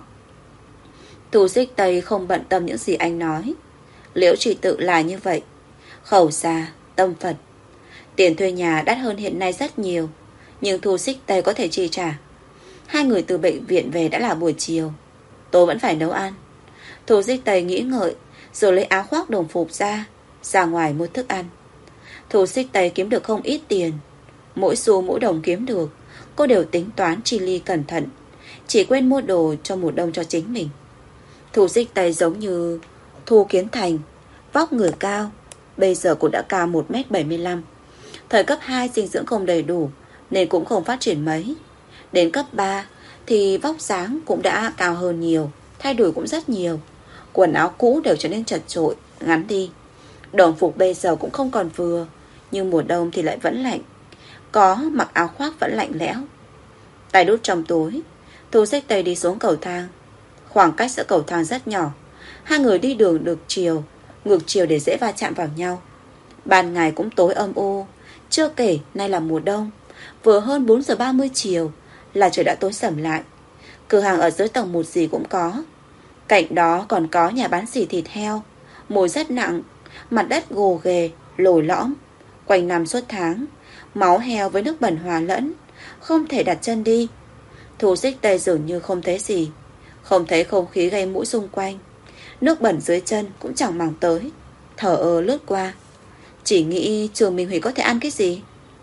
Thu Xích Tây không bận tâm những gì anh nói. Liễu Tri Tự là như vậy, khẩu xa tâm Phật. Tiền thuê nhà đắt hơn hiện nay rất nhiều, nhưng Thu Xích Tây có thể chi trả. Hai người từ bệnh viện về đã là buổi chiều. Tôi vẫn phải nấu ăn. Thu Xích Tây nghĩ ngợi, rồi lấy áo khoác đồng phục ra ngoài mua thức ăn. Thu Xích Tây kiếm được không ít tiền. Mỗi xu mỗi đồng kiếm được, cô đều tính toán chi ly cẩn thận, chỉ quên mua đồ cho mùa đông cho chính mình. Thu Xích Tây giống như Thu Kiến Thành, vóc người cao, bây giờ cô đã cao 1m75. Thời cấp 2 dinh dưỡng không đầy đủ nên cũng không phát triển mấy. Đến cấp 3 thì vóc dáng cũng đã cao hơn nhiều, thay đổi cũng rất nhiều. Quần áo cũ đều trở nên chật chội, ngắn đi. Đồng phục bây giờ cũng không còn vừa, nhưng mùa đông thì lại vẫn lạnh. Có mặc áo khoác vẫn lạnh lẽo. Tay đút trong túi, Thu Xích Tây đi xuống cầu thang. Khoảng cách giữa cầu thang rất nhỏ. Hai người đi đường được ngược chiều để dễ va chạm vào nhau. Ban ngày cũng tối âm u. Chưa kể nay là mùa đông. Vừa hơn 4 giờ 30 chiều là trời đã tối sầm lại. Cửa hàng ở dưới tầng 1 gì cũng có. Cạnh đó còn có nhà bán xỉ thịt heo. Mùi rất nặng. Mặt đất gồ ghề, lồi lõm. Quanh năm suốt tháng, máu heo với nước bẩn hòa lẫn, không thể đặt chân đi. Thu Xích Tây dường như không thấy gì, không thấy không khí gây mũi xung quanh. Nước bẩn dưới chân cũng chẳng màng tới, thở ơ lướt qua. Chỉ nghĩ Trường Minh Hủy có thể ăn cái gì.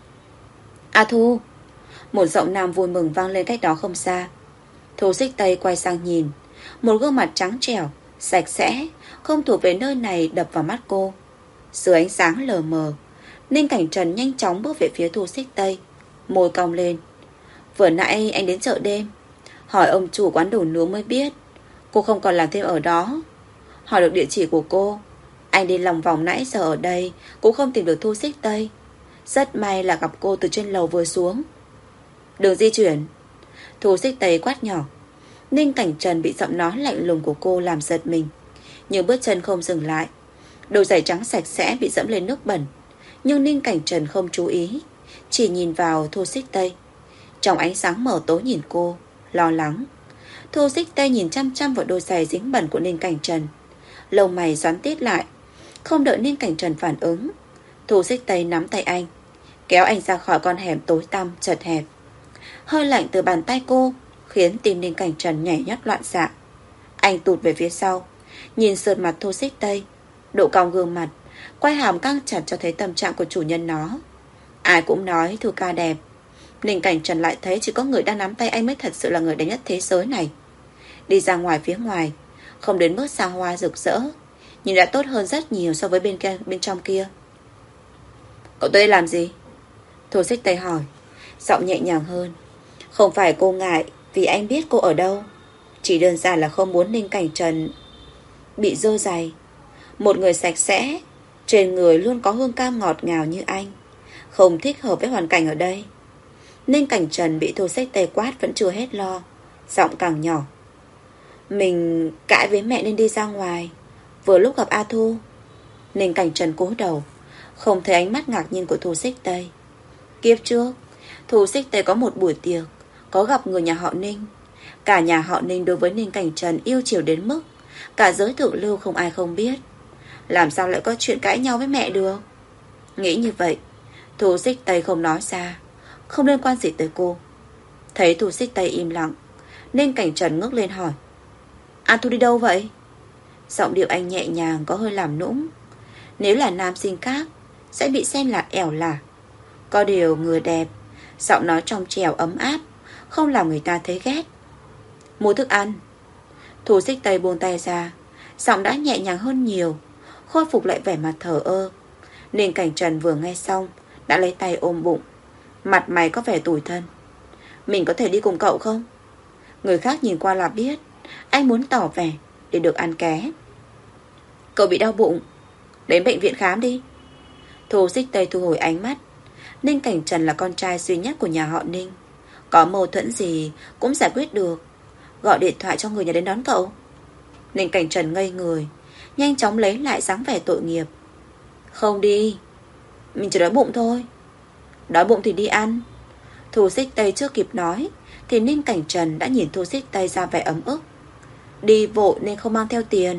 A Thu! Một giọng nam vui mừng vang lên cách đó không xa. Thu Xích Tây quay sang nhìn. Một gương mặt trắng trẻo, sạch sẽ, không thuộc về nơi này đập vào mắt cô. Dưới ánh sáng lờ mờ, Ninh Cảnh Trần nhanh chóng bước về phía Thu Xích Tây, môi cong lên. Vừa nãy anh đến chợ đêm, hỏi ông chủ quán đồ nướng mới biết cô không còn làm thêm ở đó. Hỏi được địa chỉ của cô, anh đi lòng vòng nãy giờ ở đây cũng không tìm được Thu Xích Tây. Rất may là gặp cô từ trên lầu vừa xuống. Đừng di chuyển. Thu Xích Tây quát nhỏ. Ninh Cảnh Trần bị giọng nói lạnh lùng của cô làm giật mình, nhưng bước chân không dừng lại. Đôi giày trắng sạch sẽ bị dẫm lên nước bẩn, nhưng Ninh Cảnh Trần không chú ý, chỉ nhìn vào Thu Xích Tây. Trong ánh sáng mờ tối nhìn cô, lo lắng. Thu Xích Tây nhìn chăm chăm vào đôi giày dính bẩn của Ninh Cảnh Trần. Lông mày xoắn tít lại. Không đợi Ninh Cảnh Trần phản ứng, Thu Xích Tây nắm tay anh, kéo anh ra khỏi con hẻm tối tăm chật hẹp. Hơi lạnh từ bàn tay cô khiến tim Ninh Cảnh Trần nhảy nhót loạn xạ. Anh tụt về phía sau, nhìn sượt mặt Thu Xích Tây, độ cong gương mặt, quay hàm căng chặt cho thấy tâm trạng của chủ nhân nó. Ai cũng nói Thu ca đẹp. Ninh Cảnh Trần lại thấy chỉ có người đang nắm tay anh mới thật sự là người đẹp nhất thế giới này. Đi ra ngoài phía ngoài, không đến mức xa hoa rực rỡ, nhưng đã tốt hơn rất nhiều so với bên trong kia. Cậu tới đây làm gì? Thu Xích Tây hỏi, giọng nhẹ nhàng hơn. Không phải cô ngại vì anh biết cô ở đâu, chỉ đơn giản là không muốn Ninh Cảnh Trần bị dơ giày. Một người sạch sẽ, trên người luôn có hương cam ngọt ngào như anh, không thích hợp với hoàn cảnh ở đây. Ninh Cảnh Trần bị Thu Xích Tây quát vẫn chưa hết lo, giọng càng nhỏ. Mình cãi với mẹ nên đi ra ngoài, vừa lúc gặp A Thu. Ninh Cảnh Trần cúi đầu, không thấy ánh mắt ngạc nhiên của Thu Xích Tây. Kiếp trước, Thu Xích Tây có một buổi tiệc, có gặp người nhà họ Ninh. Cả nhà họ Ninh đối với Ninh Cảnh Trần yêu chiều đến mức cả giới thượng lưu không ai không biết. Làm sao lại có chuyện cãi nhau với mẹ được? Nghĩ như vậy, Thu Xích Tây không nói ra, không liên quan gì tới cô. Thấy Thu Xích Tây im lặng, nên Cảnh Trần ngước lên hỏi: A Thu đi đâu vậy? Giọng điệu anh nhẹ nhàng có hơi làm nũng. Nếu là nam sinh khác sẽ bị xem là ẻo lả. Có điều người đẹp, giọng nói trong trẻo ấm áp, không làm người ta thấy ghét. Mua thức ăn. Thu Xích Tây buông tay ra, giọng đã nhẹ nhàng hơn nhiều, khôi phục lại vẻ mặt thờ ơ. Nên Cảnh Trần vừa nghe xong đã lấy tay ôm bụng, mặt mày có vẻ tủi thân. Mình có thể đi cùng cậu không? Người khác nhìn qua là biết anh muốn tỏ vẻ để được ăn ké. Cậu bị đau bụng, đến bệnh viện khám đi. Thu Xích Tây thu hồi ánh mắt. Ninh Cảnh Trần là con trai duy nhất của nhà họ Ninh, có mâu thuẫn gì cũng giải quyết được. Gọi điện thoại cho người nhà đến đón cậu. Ninh Cảnh Trần ngây người, nhanh chóng lấy lại dáng vẻ tội nghiệp. Không đi, mình chỉ đói bụng thôi. Đói bụng thì đi ăn. Thu Xích Tây chưa kịp nói thì Ninh Cảnh Trần đã nhìn Thu Xích Tây ra vẻ ấm ức. Đi vội nên không mang theo tiền.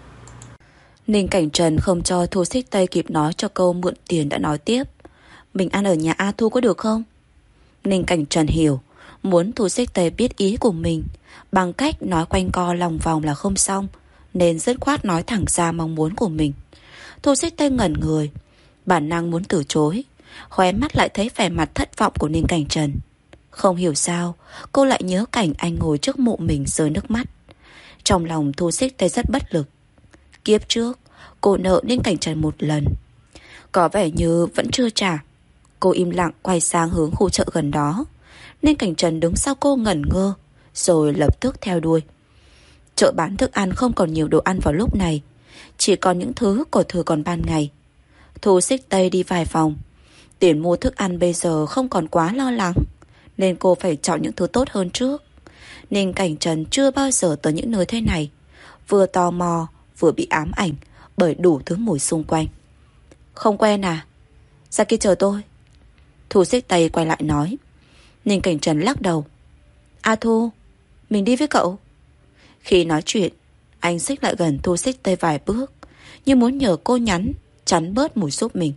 Ninh Cảnh Trần không cho Thu Xích Tây kịp nói cho câu mượn tiền đã nói tiếp. Mình ăn ở nhà A Thu có được không? Ninh Cảnh Trần hiểu, muốn Thu Xích Tây biết ý của mình, bằng cách nói quanh co lòng vòng là không xong, nên dứt khoát nói thẳng ra mong muốn của mình. Thu Xích Tây ngẩn người, bản năng muốn từ chối, khóe mắt lại thấy vẻ mặt thất vọng của Ninh Cảnh Trần. Không hiểu sao cô lại nhớ cảnh anh ngồi trước mộ mình rơi nước mắt. Trong lòng Thu Xích Tây rất bất lực. Kiếp trước cô nợ Ninh Cảnh Trần một lần, có vẻ như vẫn chưa trả. Cô im lặng quay sang hướng khu chợ gần đó. Ninh Cảnh Trần đứng sau cô ngẩn ngơ, rồi lập tức theo đuôi. Chợ bán thức ăn không còn nhiều đồ ăn vào lúc này, chỉ còn những thứ của thừa còn ban ngày. Thu Xích Tây đi vài vòng. Tiền mua thức ăn bây giờ không còn quá lo lắng, nên cô phải chọn những thứ tốt hơn trước. Ninh Cảnh Trần chưa bao giờ tới những nơi thế này, vừa tò mò vừa bị ám ảnh bởi đủ thứ mùi xung quanh. Không quen à? Ra kia chờ tôi. Thu Xích Tây quay lại nói. Ninh Cảnh Trần lắc đầu. A Thu, mình đi với cậu. Khi nói chuyện, anh xích lại gần Thu Xích Tây vài bước, như muốn nhờ cô chắn bớt mùi giúp mình.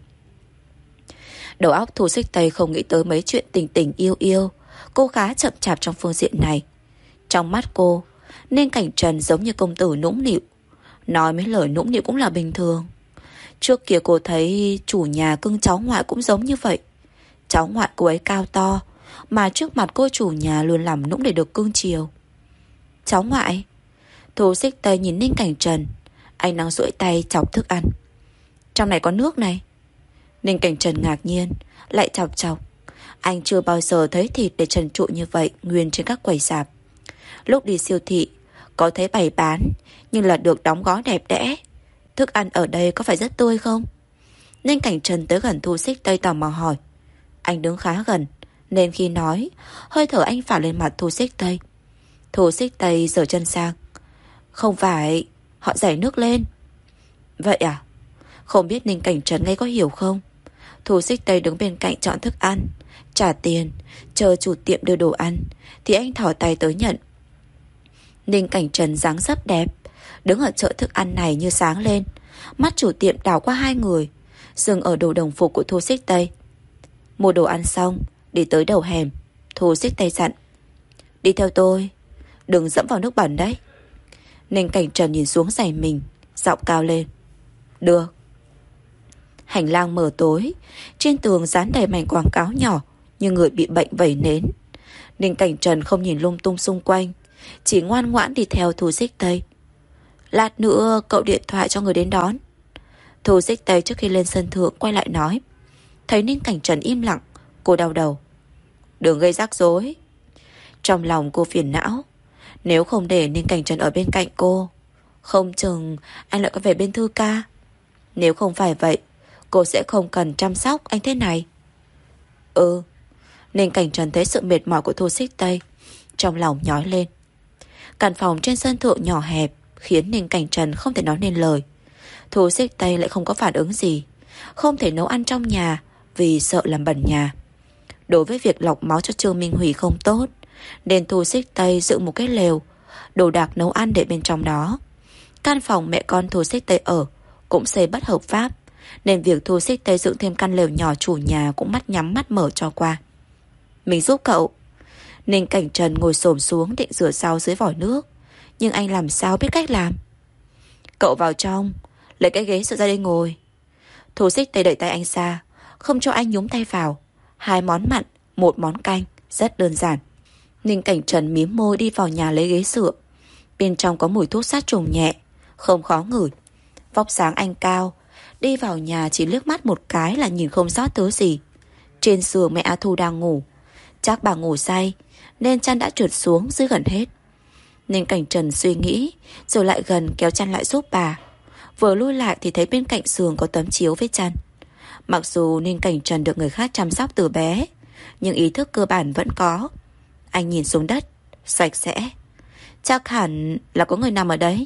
Đầu óc Thu Xích Tây không nghĩ tới mấy chuyện tình tình yêu yêu. Cô khá chậm chạp trong phương diện này. Trong mắt cô, Ninh Cảnh Trần giống như công tử nũng nịu. Nói mấy lời nũng nịu cũng là bình thường. Trước kia cô thấy chủ nhà cưng cháu ngoại cũng giống như vậy. Cháu ngoại cô ấy cao to, mà trước mặt cô chủ nhà luôn làm nũng để được cưng chiều. Cháu ngoại? Thu Xích Tây nhìn Ninh Cảnh Trần. Anh đang duỗi tay chọc thức ăn. Trong này có nước này. Ninh Cảnh Trần ngạc nhiên, lại chọc. Anh chưa bao giờ thấy thịt để trần trụi như vậy nguyên trên các quầy rạp. Lúc đi siêu thị có thấy bày bán, nhưng là được đóng gói đẹp đẽ. Thức ăn ở đây có phải rất tươi không? Ninh Cảnh Trần tới gần Thu Xích Tây tò mò hỏi. Anh đứng khá gần, nên khi nói, hơi thở anh phả lên mặt Thu Xích Tây. Thu Xích Tây giở chân sang. Không phải, họ đẩy nước lên. Vậy à? Không biết Ninh Cảnh Trần nghe có hiểu không? Thu Xích Tây đứng bên cạnh chọn thức ăn, trả tiền, chờ chủ tiệm đưa đồ ăn, thì anh thỏ tay tới nhận. Ninh Cảnh Trần dáng dấp đẹp, đứng ở chợ thức ăn này như sáng lên. Mắt chủ tiệm đảo qua hai người, dừng ở đồ đồng phục của Thu Xích Tây. Mua đồ ăn xong, đi tới đầu hẻm. Thu Xích Tây dặn. Đi theo tôi, đừng dẫm vào nước bẩn đấy. Ninh Cảnh Trần nhìn xuống giày mình, giọng cao lên. Được. Hành lang mờ tối, trên tường dán đầy mảnh quảng cáo nhỏ như người bị bệnh vẩy nến. Ninh Cảnh Trần không nhìn lung tung xung quanh, chỉ ngoan ngoãn đi theo Thu Xích Tây. Lát nữa cậu điện thoại cho người đến đón. Thu Xích Tây trước khi lên sân thượng quay lại nói. Thấy Ninh Cảnh Trần im lặng, cô đau đầu. Đừng gây rắc rối. Trong lòng cô phiền não. Nếu không để Ninh Cảnh Trần ở bên cạnh cô, không chừng anh lại có về bên Thư ca. Nếu không phải vậy, cô sẽ không cần chăm sóc anh thế này. Ninh Cảnh Trần thấy sự mệt mỏi của Thu Xích Tây, trong lòng nhói lên. Căn phòng trên sân thượng nhỏ hẹp khiến Ninh Cảnh Trần không thể nói nên lời. Thu Xích Tây lại không có phản ứng gì, không thể nấu ăn trong nhà vì sợ làm bẩn nhà. Đối với việc lọc máu cho Trương Minh Hủy không tốt, nên Thu Xích Tây dựng một cái lều, đồ đạc nấu ăn để bên trong đó. Căn phòng mẹ con Thu Xích Tây ở cũng xây bất hợp pháp, nên việc Thu Xích Tây dựng thêm căn lều nhỏ chủ nhà cũng mắt nhắm mắt mở cho qua. Mình giúp cậu. Ninh Cảnh Trần ngồi xổm xuống định rửa rau dưới vòi nước, nhưng anh làm sao biết cách làm. Cậu vào trong, lấy cái ghế dựa ra đây ngồi. Thu Xích Tây đẩy tay anh ra, không cho anh nhúng tay vào. 2 món mặn, 1 món canh, rất đơn giản. Ninh Cảnh Trần mím môi đi vào nhà lấy ghế dựa. Bên trong có mùi thuốc sát trùng nhẹ, không khó ngửi. Vóc dáng anh cao, đi vào nhà chỉ liếc mắt một cái là nhìn không rõ thứ gì. Trên giường mẹ A Thu đang ngủ. Chắc bà ngủ say nên chăn đã trượt xuống dưới gần hết. Ninh Cảnh Trần suy nghĩ, rồi lại gần kéo chăn lại giúp bà. Vừa lui lại thì thấy bên cạnh giường có tấm chiếu với chăn. Mặc dù Ninh Cảnh Trần được người khác chăm sóc từ bé, nhưng ý thức cơ bản vẫn có. Anh nhìn xuống đất, sạch sẽ. Chắc hẳn là có người nằm ở đấy.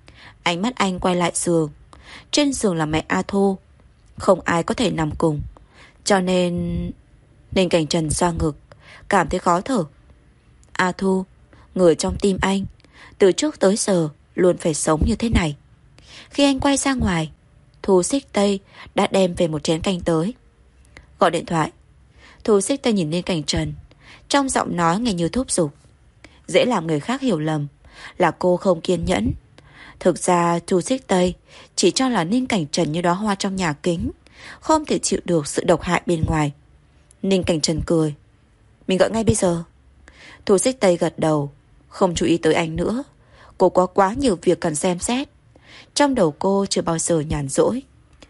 Ánh mắt anh quay lại giường. Trên giường là mẹ A Thu, không ai có thể nằm cùng. Cho nên Ninh Cảnh Trần xoa ngực, cảm thấy khó thở. A Thu, người trong tim anh, từ trước tới giờ luôn phải sống như thế này. Khi anh quay ra ngoài, Thu Xích Tây đã đem về một chén canh tới. Gọi điện thoại. Thu Xích Tây nhìn Ninh Cảnh Trần, trong giọng nói nghe như thúc giục. Dễ làm người khác hiểu lầm là cô không kiên nhẫn. Thực ra Thu Xích Tây chỉ cho là Ninh Cảnh Trần như đóa hoa trong nhà kính, không thể chịu được sự độc hại bên ngoài. Ninh Cảnh Trần cười. Mình gọi ngay bây giờ. Thu Xích Tây gật đầu, không chú ý tới anh nữa. Cô có quá nhiều việc cần xem xét. Trong đầu cô chưa bao giờ nhàn rỗi.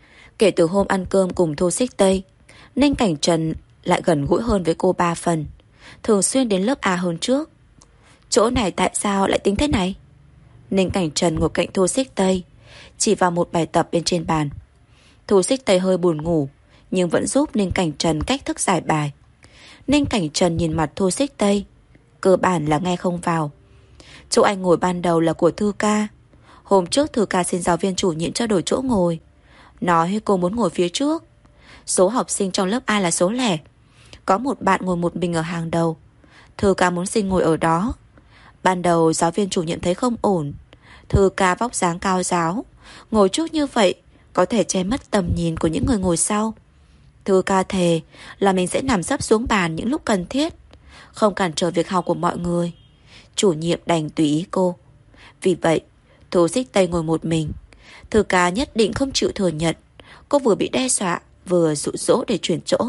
Kể từ hôm ăn cơm cùng Thu Xích Tây, Ninh Cảnh Trần lại gần gũi hơn với cô 3 phần, thường xuyên đến lớp A hơn trước. Chỗ này tại sao lại tính thế này? Ninh Cảnh Trần ngồi cạnh Thu Xích Tây, chỉ vào một bài tập bên trên bàn. Thu Xích Tây hơi buồn ngủ, nhưng vẫn giúp Ninh Cảnh Trần cách thức giải bài. Ninh Cảnh Trần nhìn mặt Thu Xích Tây, cơ bản là nghe không vào. Chỗ anh ngồi ban đầu là của Thư Ca. Hôm trước Thư Ca xin giáo viên chủ nhiệm cho đổi chỗ ngồi, nói cô muốn ngồi phía trước. Số học sinh trong lớp A là số lẻ, có một bạn ngồi một mình ở hàng đầu. Thư Ca muốn xin ngồi ở đó. Ban đầu giáo viên chủ nhiệm thấy không ổn. Thư Ca vóc dáng cao ráo, ngồi trước như vậy có thể che mất tầm nhìn của những người ngồi sau. Thư Ca thề là mình sẽ nằm sấp xuống bàn những lúc cần thiết, không cản trở việc học của mọi người. Chủ nhiệm đành tùy ý cô. Vì vậy Thu Xích Tây ngồi một mình. Thư Ca nhất định không chịu thừa nhận cô vừa bị đe dọa, vừa dụ dỗ để chuyển chỗ.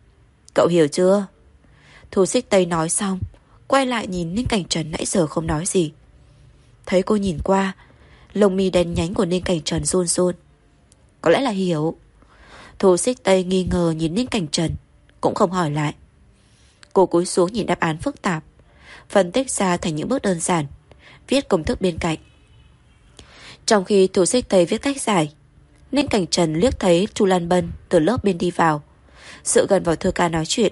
Cậu hiểu chưa? Thu Xích Tây nói xong, quay lại nhìn Ninh Cảnh Trần nãy giờ không nói gì. Thấy cô nhìn qua, lông mi đen nhánh của Ninh Cảnh Trần run run. Có lẽ là hiểu. Thu Xích Tây nghi ngờ nhìn Ninh Cảnh Trần, cũng không hỏi lại. Cô cúi xuống nhìn đáp án phức tạp, phân tích ra thành những bước đơn giản, viết công thức bên cạnh. Trong khi Thu Xích Tây viết cách giải, Ninh Cảnh Trần liếc thấy Chu Lan Bân từ lớp bên đi vào, dựa gần vào Thư Ca nói chuyện.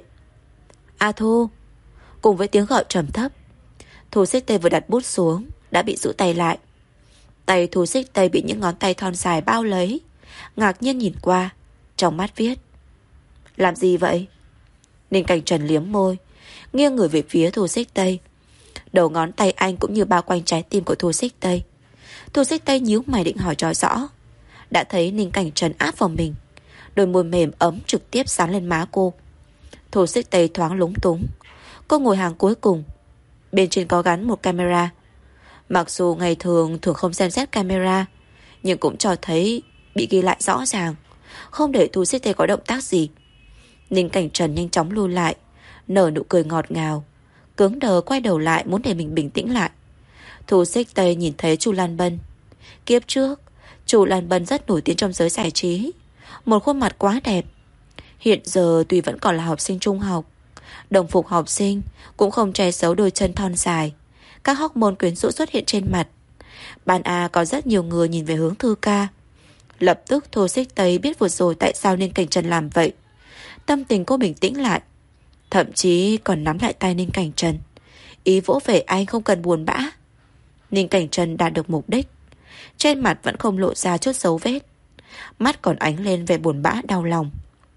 A Thu, cùng với tiếng gọi trầm thấp. Thu Xích Tây vừa đặt bút xuống đã bị giữ tay lại. Tay Thu Xích Tây bị những ngón tay thon dài bao lấy, ngạc nhiên nhìn qua, trong mắt viết. Làm gì vậy? Ninh Cảnh Trần liếm môi, nghiêng người về phía Thu Xích Tây. Đầu ngón tay anh cũng như bao quanh trái tim của Thu Xích Tây. Thu Xích Tây nhíu mày định hỏi cho rõ, đã thấy Ninh Cảnh Trần áp vào mình, đôi môi mềm ấm trực tiếp dán lên má cô. Thu Xích Tây thoáng lúng túng. Cô ngồi hàng cuối cùng, bên trên có gắn một camera. Mặc dù ngày thường không xem xét camera, nhưng cũng cho thấy bị ghi lại rõ ràng, không để Thu Xích Tây có động tác gì. Ninh Cảnh Trần nhanh chóng lùi lại, nở nụ cười ngọt ngào, cứng đờ quay đầu lại muốn để mình bình tĩnh lại. Thu Xích Tây nhìn thấy Chu Lan Bân. Kiếp trước Chu Lan Bân rất nổi tiếng trong giới giải trí, một khuôn mặt quá đẹp. Hiện giờ tuy vẫn còn là học sinh trung học, đồng phục học sinh cũng không che giấu đôi chân thon dài, các hormone quyến rũ xuất hiện trên mặt. Ban A có rất nhiều người nhìn về hướng Thư Ca. Lập tức Thu Xích Tây biết vừa rồi tại sao Ninh Cảnh Trần làm vậy. Tâm tình cô bình tĩnh lại, thậm chí còn nắm lại tay Ninh Cảnh Trần, ý vỗ về anh không cần buồn bã. Ninh Cảnh Trần đạt được mục đích, trên mặt vẫn không lộ ra chút dấu vết, mắt còn ánh lên vẻ buồn bã đau lòng.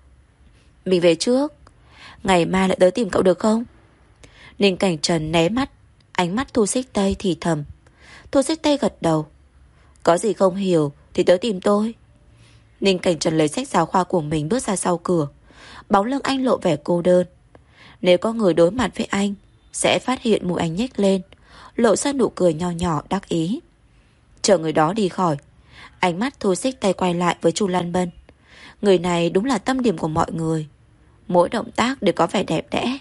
Mình về trước, ngày mai lại tới tìm cậu được không? Ninh Cảnh Trần né mắt ánh mắt Thu Xích Tây thì thầm. Thu Xích Tây gật đầu. Có gì không hiểu thì tới tìm tôi. Ninh Cảnh Trần lấy sách giáo khoa của mình bước ra sau cửa. Bóng lưng anh lộ vẻ cô đơn. Nếu có người đối mặt với anh sẽ phát hiện môi anh nhếch lên, lộ ra nụ cười nho nhỏ đắc ý. Chờ người đó đi khỏi, ánh mắt Thu Xích Tây quay lại với Chu Lan Bân. Người này đúng là tâm điểm của mọi người, mỗi động tác đều có vẻ đẹp đẽ.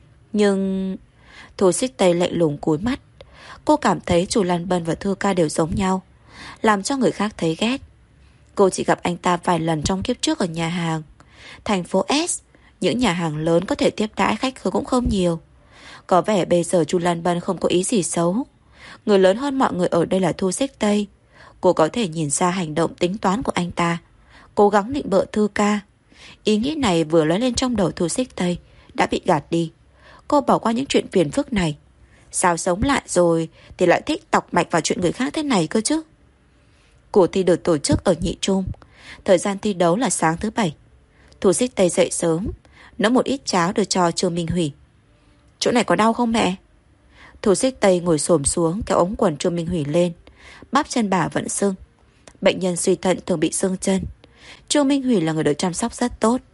Nhưng Thu Xích Tây lạnh lùng cúi mắt. Cô cảm thấy Chu Lan Bân và Thư Ca đều giống nhau, làm cho người khác thấy ghét. Cô chỉ gặp anh ta vài lần trong kiếp trước ở nhà hàng. Thành phố S, những nhà hàng lớn có thể tiếp đãi khách khứa cũng không nhiều. Có vẻ bây giờ Chu Lan Bân không có ý gì xấu. Người lớn hơn mọi người ở đây là Thu Xích Tây. Cô có thể nhìn ra hành động tính toán của anh ta, cố gắng định bợ Thư Ca. Ý nghĩ này vừa lóe lên trong đầu Thu Xích Tây đã bị gạt đi. Cô bỏ qua những chuyện phiền phức này. Sao sống lại rồi thì lại thích tọc mạch vào chuyện người khác thế này cơ chứ? Cuộc thi được tổ chức ở Nhị Trung. Thời gian thi đấu là sáng thứ Bảy. Thu Xích Tây dậy sớm, nấu một ít cháo đưa cho Trương Minh Hủy. Chỗ này có đau không mẹ? Thu Xích Tây ngồi xổm xuống kéo ống quần Trương Minh Hủy lên. Bắp chân bà vẫn sưng. Bệnh nhân suy thận thường bị sưng chân. Trương Minh Hủy là người được chăm sóc rất tốt.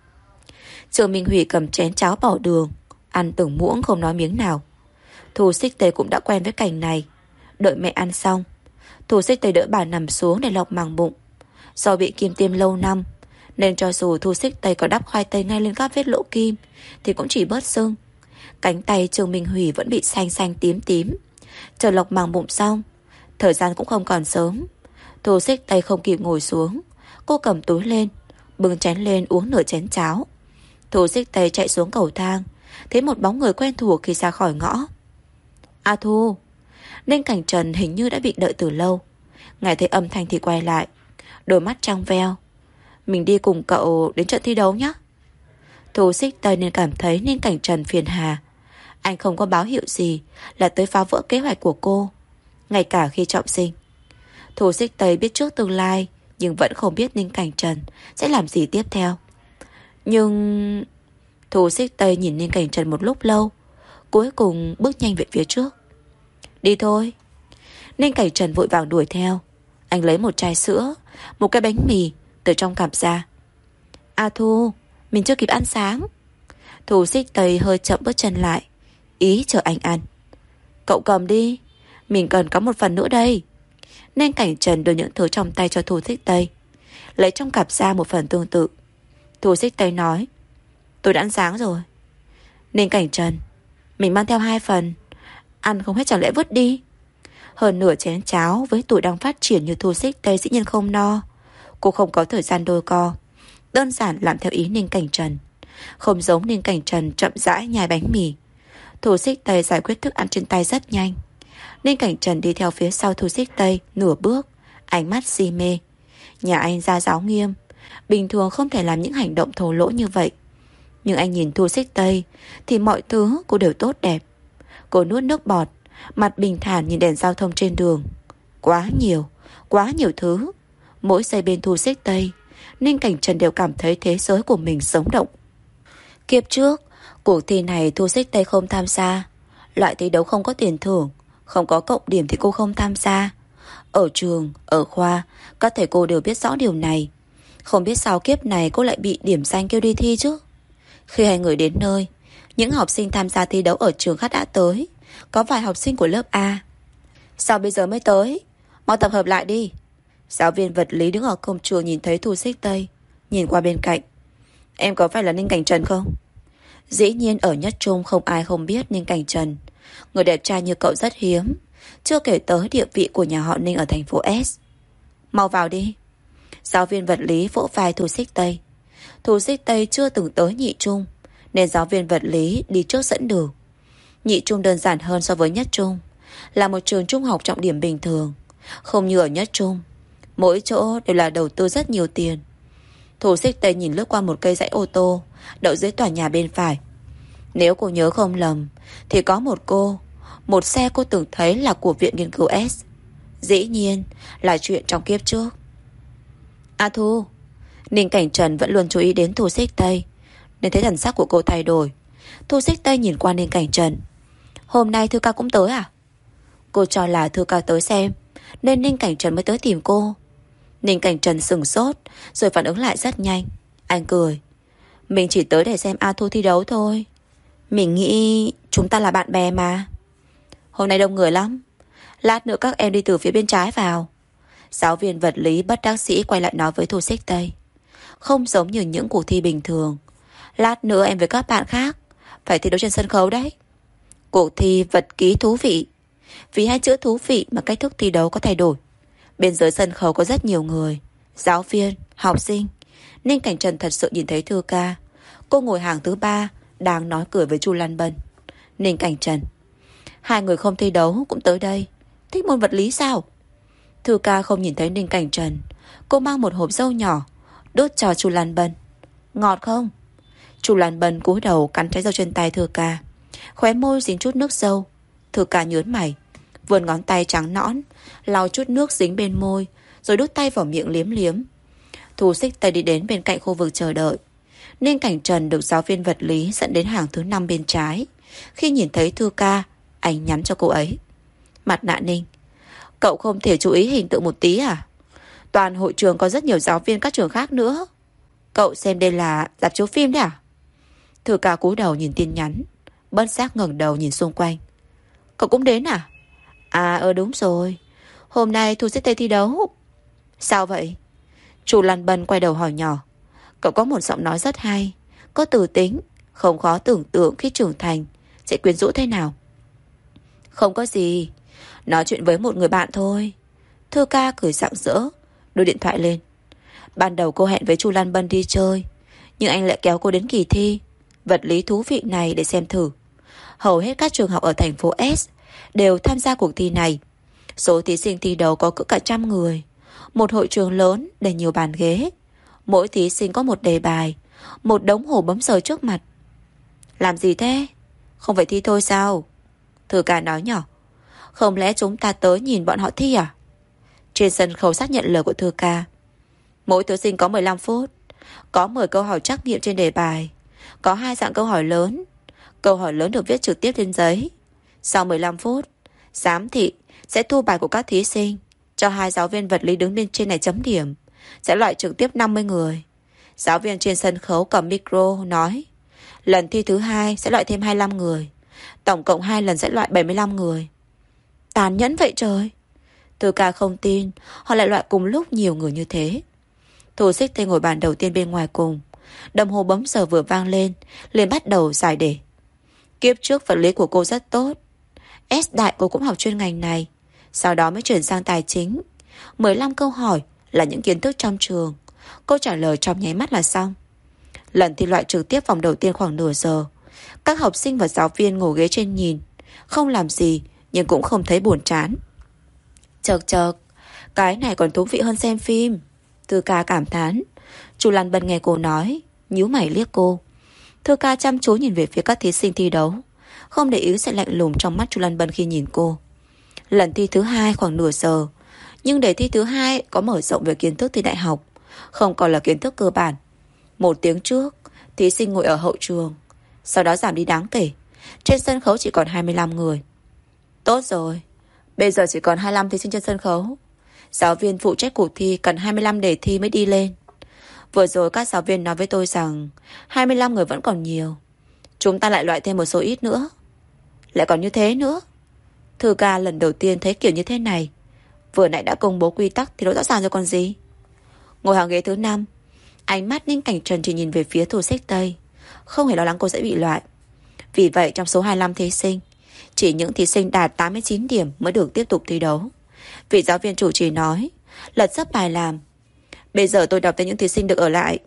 Trương Minh Hủy cầm chén cháo bỏ đường, ăn từng muỗng không nói miếng nào. Thu Xích Tây cũng đã quen với cảnh này. Đợi mẹ ăn xong, Thu Xích Tây đỡ bà nằm xuống để lọc màng bụng. Do bị kim tiêm lâu năm, nên cho dù Thu Xích Tây có đắp khoai tây ngay lên các vết lỗ kim thì cũng chỉ bớt sưng. Cánh tay Trương Minh Hủy vẫn bị xanh xanh tím tím. Chờ lọc màng bụng xong, thời gian cũng không còn sớm. Thu Xích Tây không kịp ngồi xuống. Cô cầm túi lên, bưng chén lên uống nửa chén cháo. Thu Xích Tây chạy xuống cầu thang, thấy một bóng người quen thuộc khi ra khỏi ngõ. A Thu. Ninh Cảnh Trần hình như đã bị đợi từ lâu. Nghe thấy âm thanh thì quay lại, đôi mắt trong veo. Mình đi cùng cậu đến trận thi đấu nhé. Thu Xích Tây nên cảm thấy Ninh Cảnh Trần phiền hà. Anh không có báo hiệu gì là tới phá vỡ kế hoạch của cô, ngay cả khi trọng sinh. Thu Xích Tây biết trước tương lai, nhưng vẫn không biết Ninh Cảnh Trần sẽ làm gì tiếp theo. Nhưng Thu Xích Tây nhìn Ninh Cảnh Trần một lúc lâu, cuối cùng bước nhanh về phía trước. Đi thôi. Ninh Cảnh Trần vội vàng đuổi theo. Anh lấy một chai sữa, một cái bánh mì từ trong cặp ra. A Thu, mình chưa kịp ăn sáng. Thu Xích Tây hơi chậm bước chân lại, ý chờ anh ăn. Cậu cầm đi, mình cần có một phần nữa đây. Ninh Cảnh Trần đưa những thứ trong tay cho Thu Xích Tây, lấy trong cặp ra một phần tương tự. Thu Xích Tây nói, tôi đã ăn sáng rồi. Ninh Cảnh Trần, mình mang theo 2 phần, ăn không hết chẳng lẽ vứt đi. Hơn nửa chén cháo với tuổi đang phát triển như Thu Xích Tây dĩ nhiên không no. Cô không có thời gian đôi co, đơn giản làm theo ý Ninh Cảnh Trần. Không giống Ninh Cảnh Trần chậm rãi nhai bánh mì. Thu Xích Tây giải quyết thức ăn trên tay rất nhanh. Ninh Cảnh Trần đi theo phía sau Thu Xích Tây nửa bước, ánh mắt si mê. Nhà anh gia giáo nghiêm, bình thường không thể làm những hành động thô lỗ như vậy. Nhưng anh nhìn Thu Xích Tây thì mọi thứ cô đều tốt đẹp. Cô nuốt nước bọt, mặt bình thản nhìn đèn giao thông trên đường. Quá nhiều thứ. Mỗi giây bên Thu Xích Tây, Ninh Cảnh Trần đều cảm thấy thế giới của mình sống động. Kiếp trước, cuộc thi này Thu Xích Tây không tham gia. Loại thi đấu không có tiền thưởng, không có cộng điểm thì cô không tham gia. Ở trường, ở khoa, các thầy cô đều biết rõ điều này. Không biết sao kiếp này cô lại bị điểm danh kêu đi thi chứ. Khi hai người đến nơi, những học sinh tham gia thi đấu ở trường khác đã tới. Có vài học sinh của lớp A. Sao bây giờ mới tới? Mau tập hợp lại đi. Giáo viên vật lý đứng ở cổng trường nhìn thấy Thu Xích Tây, nhìn qua bên cạnh. Em có phải là Ninh Cảnh Trần không? Dĩ nhiên ở nhất trung không ai không biết Ninh Cảnh Trần. Người đẹp trai như cậu rất hiếm, chưa kể tới địa vị của nhà họ Ninh ở thành phố S. Mau vào đi. Giáo viên vật lý vỗ vai Thu Xích Tây. Thu Xích Tây chưa từng tới nhị trung, nên giáo viên vật lý đi trước dẫn đường. Nhị trung đơn giản hơn so với nhất trung, là một trường trung học trọng điểm bình thường. Không như ở nhất trung, mỗi chỗ đều là đầu tư rất nhiều tiền. Thu Xích Tây nhìn lướt qua một cây dãy ô tô đậu dưới tòa nhà bên phải. Nếu cô nhớ không lầm thì có một xe cô từng thấy là của viện nghiên cứu S. Dĩ nhiên là chuyện trong kiếp trước. A Thu. Ninh Cảnh Trần vẫn luôn chú ý đến Thu Xích Tây, nên thấy thần sắc của cô thay đổi. Thu Xích Tây nhìn qua Ninh Cảnh Trần. Hôm nay Thư Ca cũng tới à? Cô cho là Thư Ca tới xem, nên Ninh Cảnh Trần mới tới tìm cô. Ninh Cảnh Trần sửng sốt, rồi phản ứng lại rất nhanh. Anh cười. Mình chỉ tới để xem A Thu thi đấu thôi. Mình nghĩ chúng ta là bạn bè mà. Hôm nay đông người lắm. Lát nữa các em đi từ phía bên trái vào. Giáo viên vật lý bất đắc sĩ quay lại nói với Thu Xích Tây. Không giống như những cuộc thi bình thường. Lát nữa em với các bạn khác phải thi đấu trên sân khấu đấy. Cuộc thi vật ký thú vị. Vì hai chữ thú vị mà cách thức thi đấu có thay đổi. Bên dưới sân khấu có rất nhiều người, giáo viên, học sinh. Ninh Cảnh Trần thật sự nhìn thấy Thư Ca. Cô ngồi hàng thứ 3 đang nói cười với Chu Lan Bân. Ninh Cảnh Trần: hai người không thi đấu cũng tới đây. Thích môn vật lý sao? Thư Ca không nhìn thấy Ninh Cảnh Trần. Cô mang một hộp dâu nhỏ đút cho Chu Lan Bân. Ngọt không? Chu Lan Bân cúi đầu cắn trái dâu trên tay Thư Ca. Khóe môi dính chút nước dâu. Thư Ca nhớn mày, vươn ngón tay trắng nõn lau chút nước dính bên môi, rồi đút tay vào miệng liếm liếm. Thu Xích Tây đi đến bên cạnh khu vực chờ đợi. Ninh Cảnh Trần được giáo viên vật lý dẫn đến hàng thứ 5 bên trái. Khi nhìn thấy Thư Ca, anh nhắn cho cô ấy. Mặt nạ Ninh, cậu không thể chú ý hình tượng một tí à? Toàn hội trường có rất nhiều giáo viên các trường khác nữa. Cậu xem đây là rạp chiếu phim đấy à? Thư Ca cúi đầu nhìn tin nhắn, bất giác ngẩng đầu nhìn xung quanh. Cậu cũng đến à? À đúng rồi. Hôm nay Thu Xích Tây thi đấu. Sao vậy? Chu Lan Bân quay đầu hỏi nhỏ. Cậu có một giọng nói rất hay, có từ tính, không khó tưởng tượng khi trưởng thành sẽ quyến rũ thế nào. Không có gì, nói chuyện với một người bạn thôi. Thư Ca cười rạng rỡ, đưa điện thoại lên. Ban đầu cô hẹn với Chu Lan Bân đi chơi, nhưng anh lại kéo cô đến kỳ thi vật lý thú vị này để xem thử. Hầu hết các trường học ở thành phố S đều tham gia cuộc thi này. Số thí sinh thi đấu có cỡ cả 100 người. Một hội trường lớn đầy nhiều bàn ghế. Mỗi thí sinh có một đề bài, một đống hồ bấm giờ trước mặt. Làm gì thế? Không phải thi thôi sao? Thư Ca nói nhỏ. Không lẽ chúng ta tới nhìn bọn họ thi à? Trên sân khấu xác nhận lời của Thư Ca. Mỗi thí sinh có 15 phút. Có 10 câu hỏi trắc nghiệm trên đề bài. Có 2 dạng câu hỏi lớn. Câu hỏi lớn được viết trực tiếp lên giấy. Sau 15 phút, giám thị sẽ thu bài của các thí sinh, cho 2 giáo viên vật lý đứng bên trên này chấm điểm. Sẽ loại trực tiếp 50 người. Giáo viên trên sân khấu cầm micro nói, lần thi thứ 2 sẽ loại thêm 25 người. Tổng cộng 2 lần sẽ loại 75 người. Tàn nhẫn vậy trời. Thư Ca không tin họ lại loại cùng lúc nhiều người như thế. Thu Xích Tây ngồi bàn đầu tiên bên ngoài cùng. Đồng hồ bấm giờ vừa vang lên, liền bắt đầu giải đề. Kiếp trước vật lý của cô rất tốt. S đại cô cũng học chuyên ngành này, sau đó mới chuyển sang tài chính. 15 câu hỏi là những kiến thức trong trường. Cô trả lời trong nháy mắt là xong. Lần thi loại trực tiếp vòng đầu tiên khoảng nửa giờ. Các học sinh và giáo viên ngồi ghế trên nhìn, không làm gì nhưng cũng không thấy buồn chán. Chợt chợt, cái này còn thú vị hơn xem phim. Thư Ca cảm thán. Chu Lan Bân nghe cô nói, nhíu mày liếc cô. Thư Ca chăm chú nhìn về phía các thí sinh thi đấu, không để ý sự lạnh lùng trong mắt Chu Lan Bân khi nhìn cô. Lần thi thứ 2 khoảng nửa giờ, nhưng đề thi thứ 2 có mở rộng về kiến thức thi đại học, không còn là kiến thức cơ bản. 1 tiếng trước, thí sinh ngồi ở hậu trường, sau đó giảm đi đáng kể. Trên sân khấu chỉ còn 25 người. Tốt rồi, bây giờ chỉ còn 25 thí sinh trên sân khấu. Giáo viên phụ trách cuộc thi cần 25 đề thi mới đi lên. Vừa rồi các giáo viên nói với tôi rằng 25 người vẫn còn nhiều. Chúng ta lại loại thêm một số ít nữa. Lại còn như thế nữa. Thư Ca lần đầu tiên thấy kiểu như thế này. Vừa nãy đã công bố quy tắc thì nó rõ ràng rồi còn gì. Ngồi hàng ghế thứ 5, ánh mắt Ninh Cảnh Trần chỉ nhìn về phía Thu Xích Tây, không hề lo lắng cô sẽ bị loại. Vì vậy trong số 25 thí sinh, chỉ những thí sinh đạt 89 điểm mới được tiếp tục thi đấu. Vị giáo viên chủ trì nói, lật sấp bài làm. Bây giờ tôi đọc tên những thí sinh được ở lại.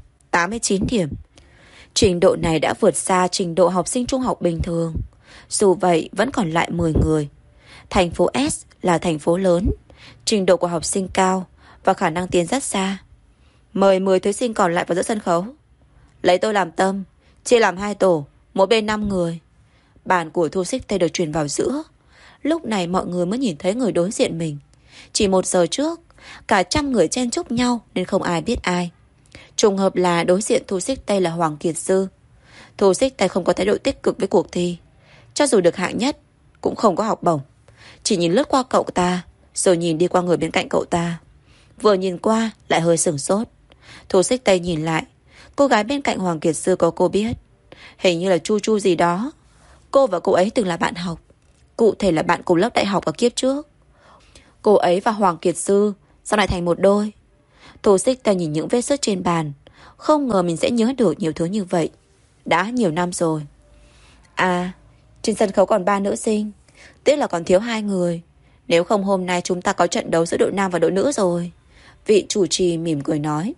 89 điểm. Trình độ này đã vượt xa trình độ học sinh trung học bình thường. Dù vậy vẫn còn lại 10 người. Thành phố S là thành phố lớn, trình độ của học sinh cao và khả năng tiến rất xa. Mời 10 thí sinh còn lại vào giữa sân khấu. Lấy tôi làm tâm, chia làm 2 tổ, mỗi bên 5 người. Bàn của Thu Xích Tây được truyền vào giữa. Lúc này mọi người mới nhìn thấy người đối diện mình. Chỉ 1 giờ trước, cả 100 người chen chúc nhau nên không ai biết ai. Trùng hợp là đối diện Thu Xích Tây là Hoàng Kiệt Sư. Thu Xích Tây không có thái độ tích cực với cuộc thi. Cho dù được hạng nhất, cũng không có học bổng. Chỉ nhìn lướt qua cậu ta, rồi nhìn đi qua người bên cạnh cậu ta. Vừa nhìn qua lại hơi sửng sốt. Thu Xích Tây nhìn lại. Cô gái bên cạnh Hoàng Kiệt Sư có cô biết. Hình như là Chu Chu gì đó. Cô và cô ấy từng là bạn học. Cụ thể là bạn cùng lớp đại học ở kiếp trước. Cô ấy và Hoàng Kiệt Sư sau này thành một đôi. Thu Xích Tây nhìn những vết xước trên bàn, không ngờ mình sẽ nhớ được nhiều thứ như vậy. Đã nhiều năm rồi. À, trên sân khấu còn 3 nữ sinh, tiếc là còn thiếu 2 người. Nếu không hôm nay chúng ta có trận đấu giữa đội nam và đội nữ rồi. Vị chủ trì mỉm cười nói.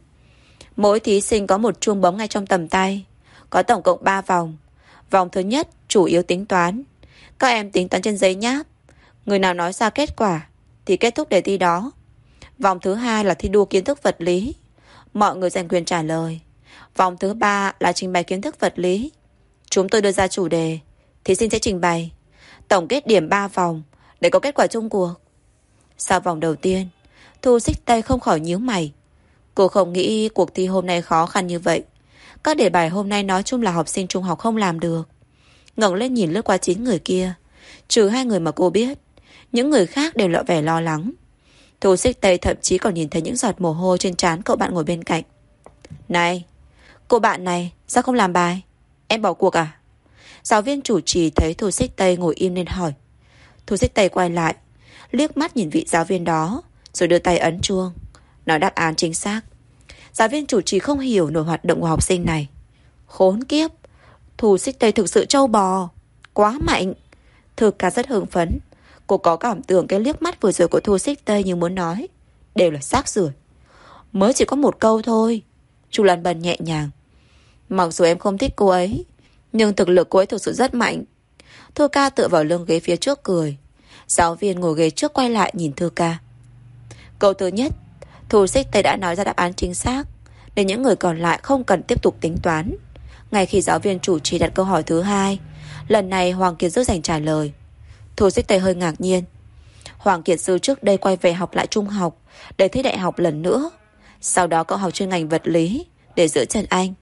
Mỗi thí sinh có một chuông bấm ngay trong tầm tay. Có tổng cộng 3 vòng. Vòng thứ nhất chủ yếu tính toán. Các em tính toán trên giấy nháp. Người nào nói ra kết quả thì kết thúc đề thi đó. Vòng thứ hai là thi đua kiến thức vật lý. Mọi người giành quyền trả lời. Vòng thứ 3 là trình bày kiến thức vật lý. Chúng tôi đưa ra chủ đề, thí sinh sẽ trình bày. Tổng kết điểm 3 vòng để có kết quả chung cuộc. Sau vòng đầu tiên, Thu Xích Tây không khỏi nhíu mày. Cô không nghĩ cuộc thi hôm nay khó khăn như vậy. Các đề bài hôm nay nói chung là học sinh trung học không làm được. Ngẩng lên nhìn lướt qua 9 người kia, trừ 2 người mà cô biết, những người khác đều lộ vẻ lo lắng. Thu Xích Tây thậm chí còn nhìn thấy những giọt mồ hôi trên trán cậu bạn ngồi bên cạnh. Này, cô bạn này sao không làm bài? Em bỏ cuộc à? Giáo viên chủ trì thấy Thu Xích Tây ngồi im nên hỏi. Thu Xích Tây quay lại, liếc mắt nhìn vị giáo viên đó, rồi đưa tay ấn chuông, nói đáp án chính xác. Giáo viên chủ trì không hiểu nổi hoạt động của học sinh này. Khốn kiếp, Thu Xích Tây thực sự trâu bò, quá mạnh. Thư ca rất hưng phấn. Cô có cảm tưởng cái liếc mắt vừa rồi của Thu Xích Tây như muốn nói đều là xác rưởi. Mới chỉ có một câu thôi. Chu Lan Bân nhẹ nhàng. Mặc dù em không thích cô ấy, nhưng thực lực cô ấy thực sự rất mạnh. Thư ca tựa vào lưng ghế phía trước cười. Giáo viên ngồi ghế trước quay lại nhìn Thư ca. Câu thứ nhất, Thu Xích Tây đã nói ra đáp án chính xác, nên những người còn lại không cần tiếp tục tính toán. Ngay khi giáo viên chủ trì đặt câu hỏi thứ hai, lần này Hoàng Kiệt Sư giành trả lời. Thu Xích Tây hơi ngạc nhiên. Hoàng Kiệt Sư trước đây quay về học lại trung học để thi đại học lần nữa. Sau đó cậu học chuyên ngành vật lý để giữ chân anh.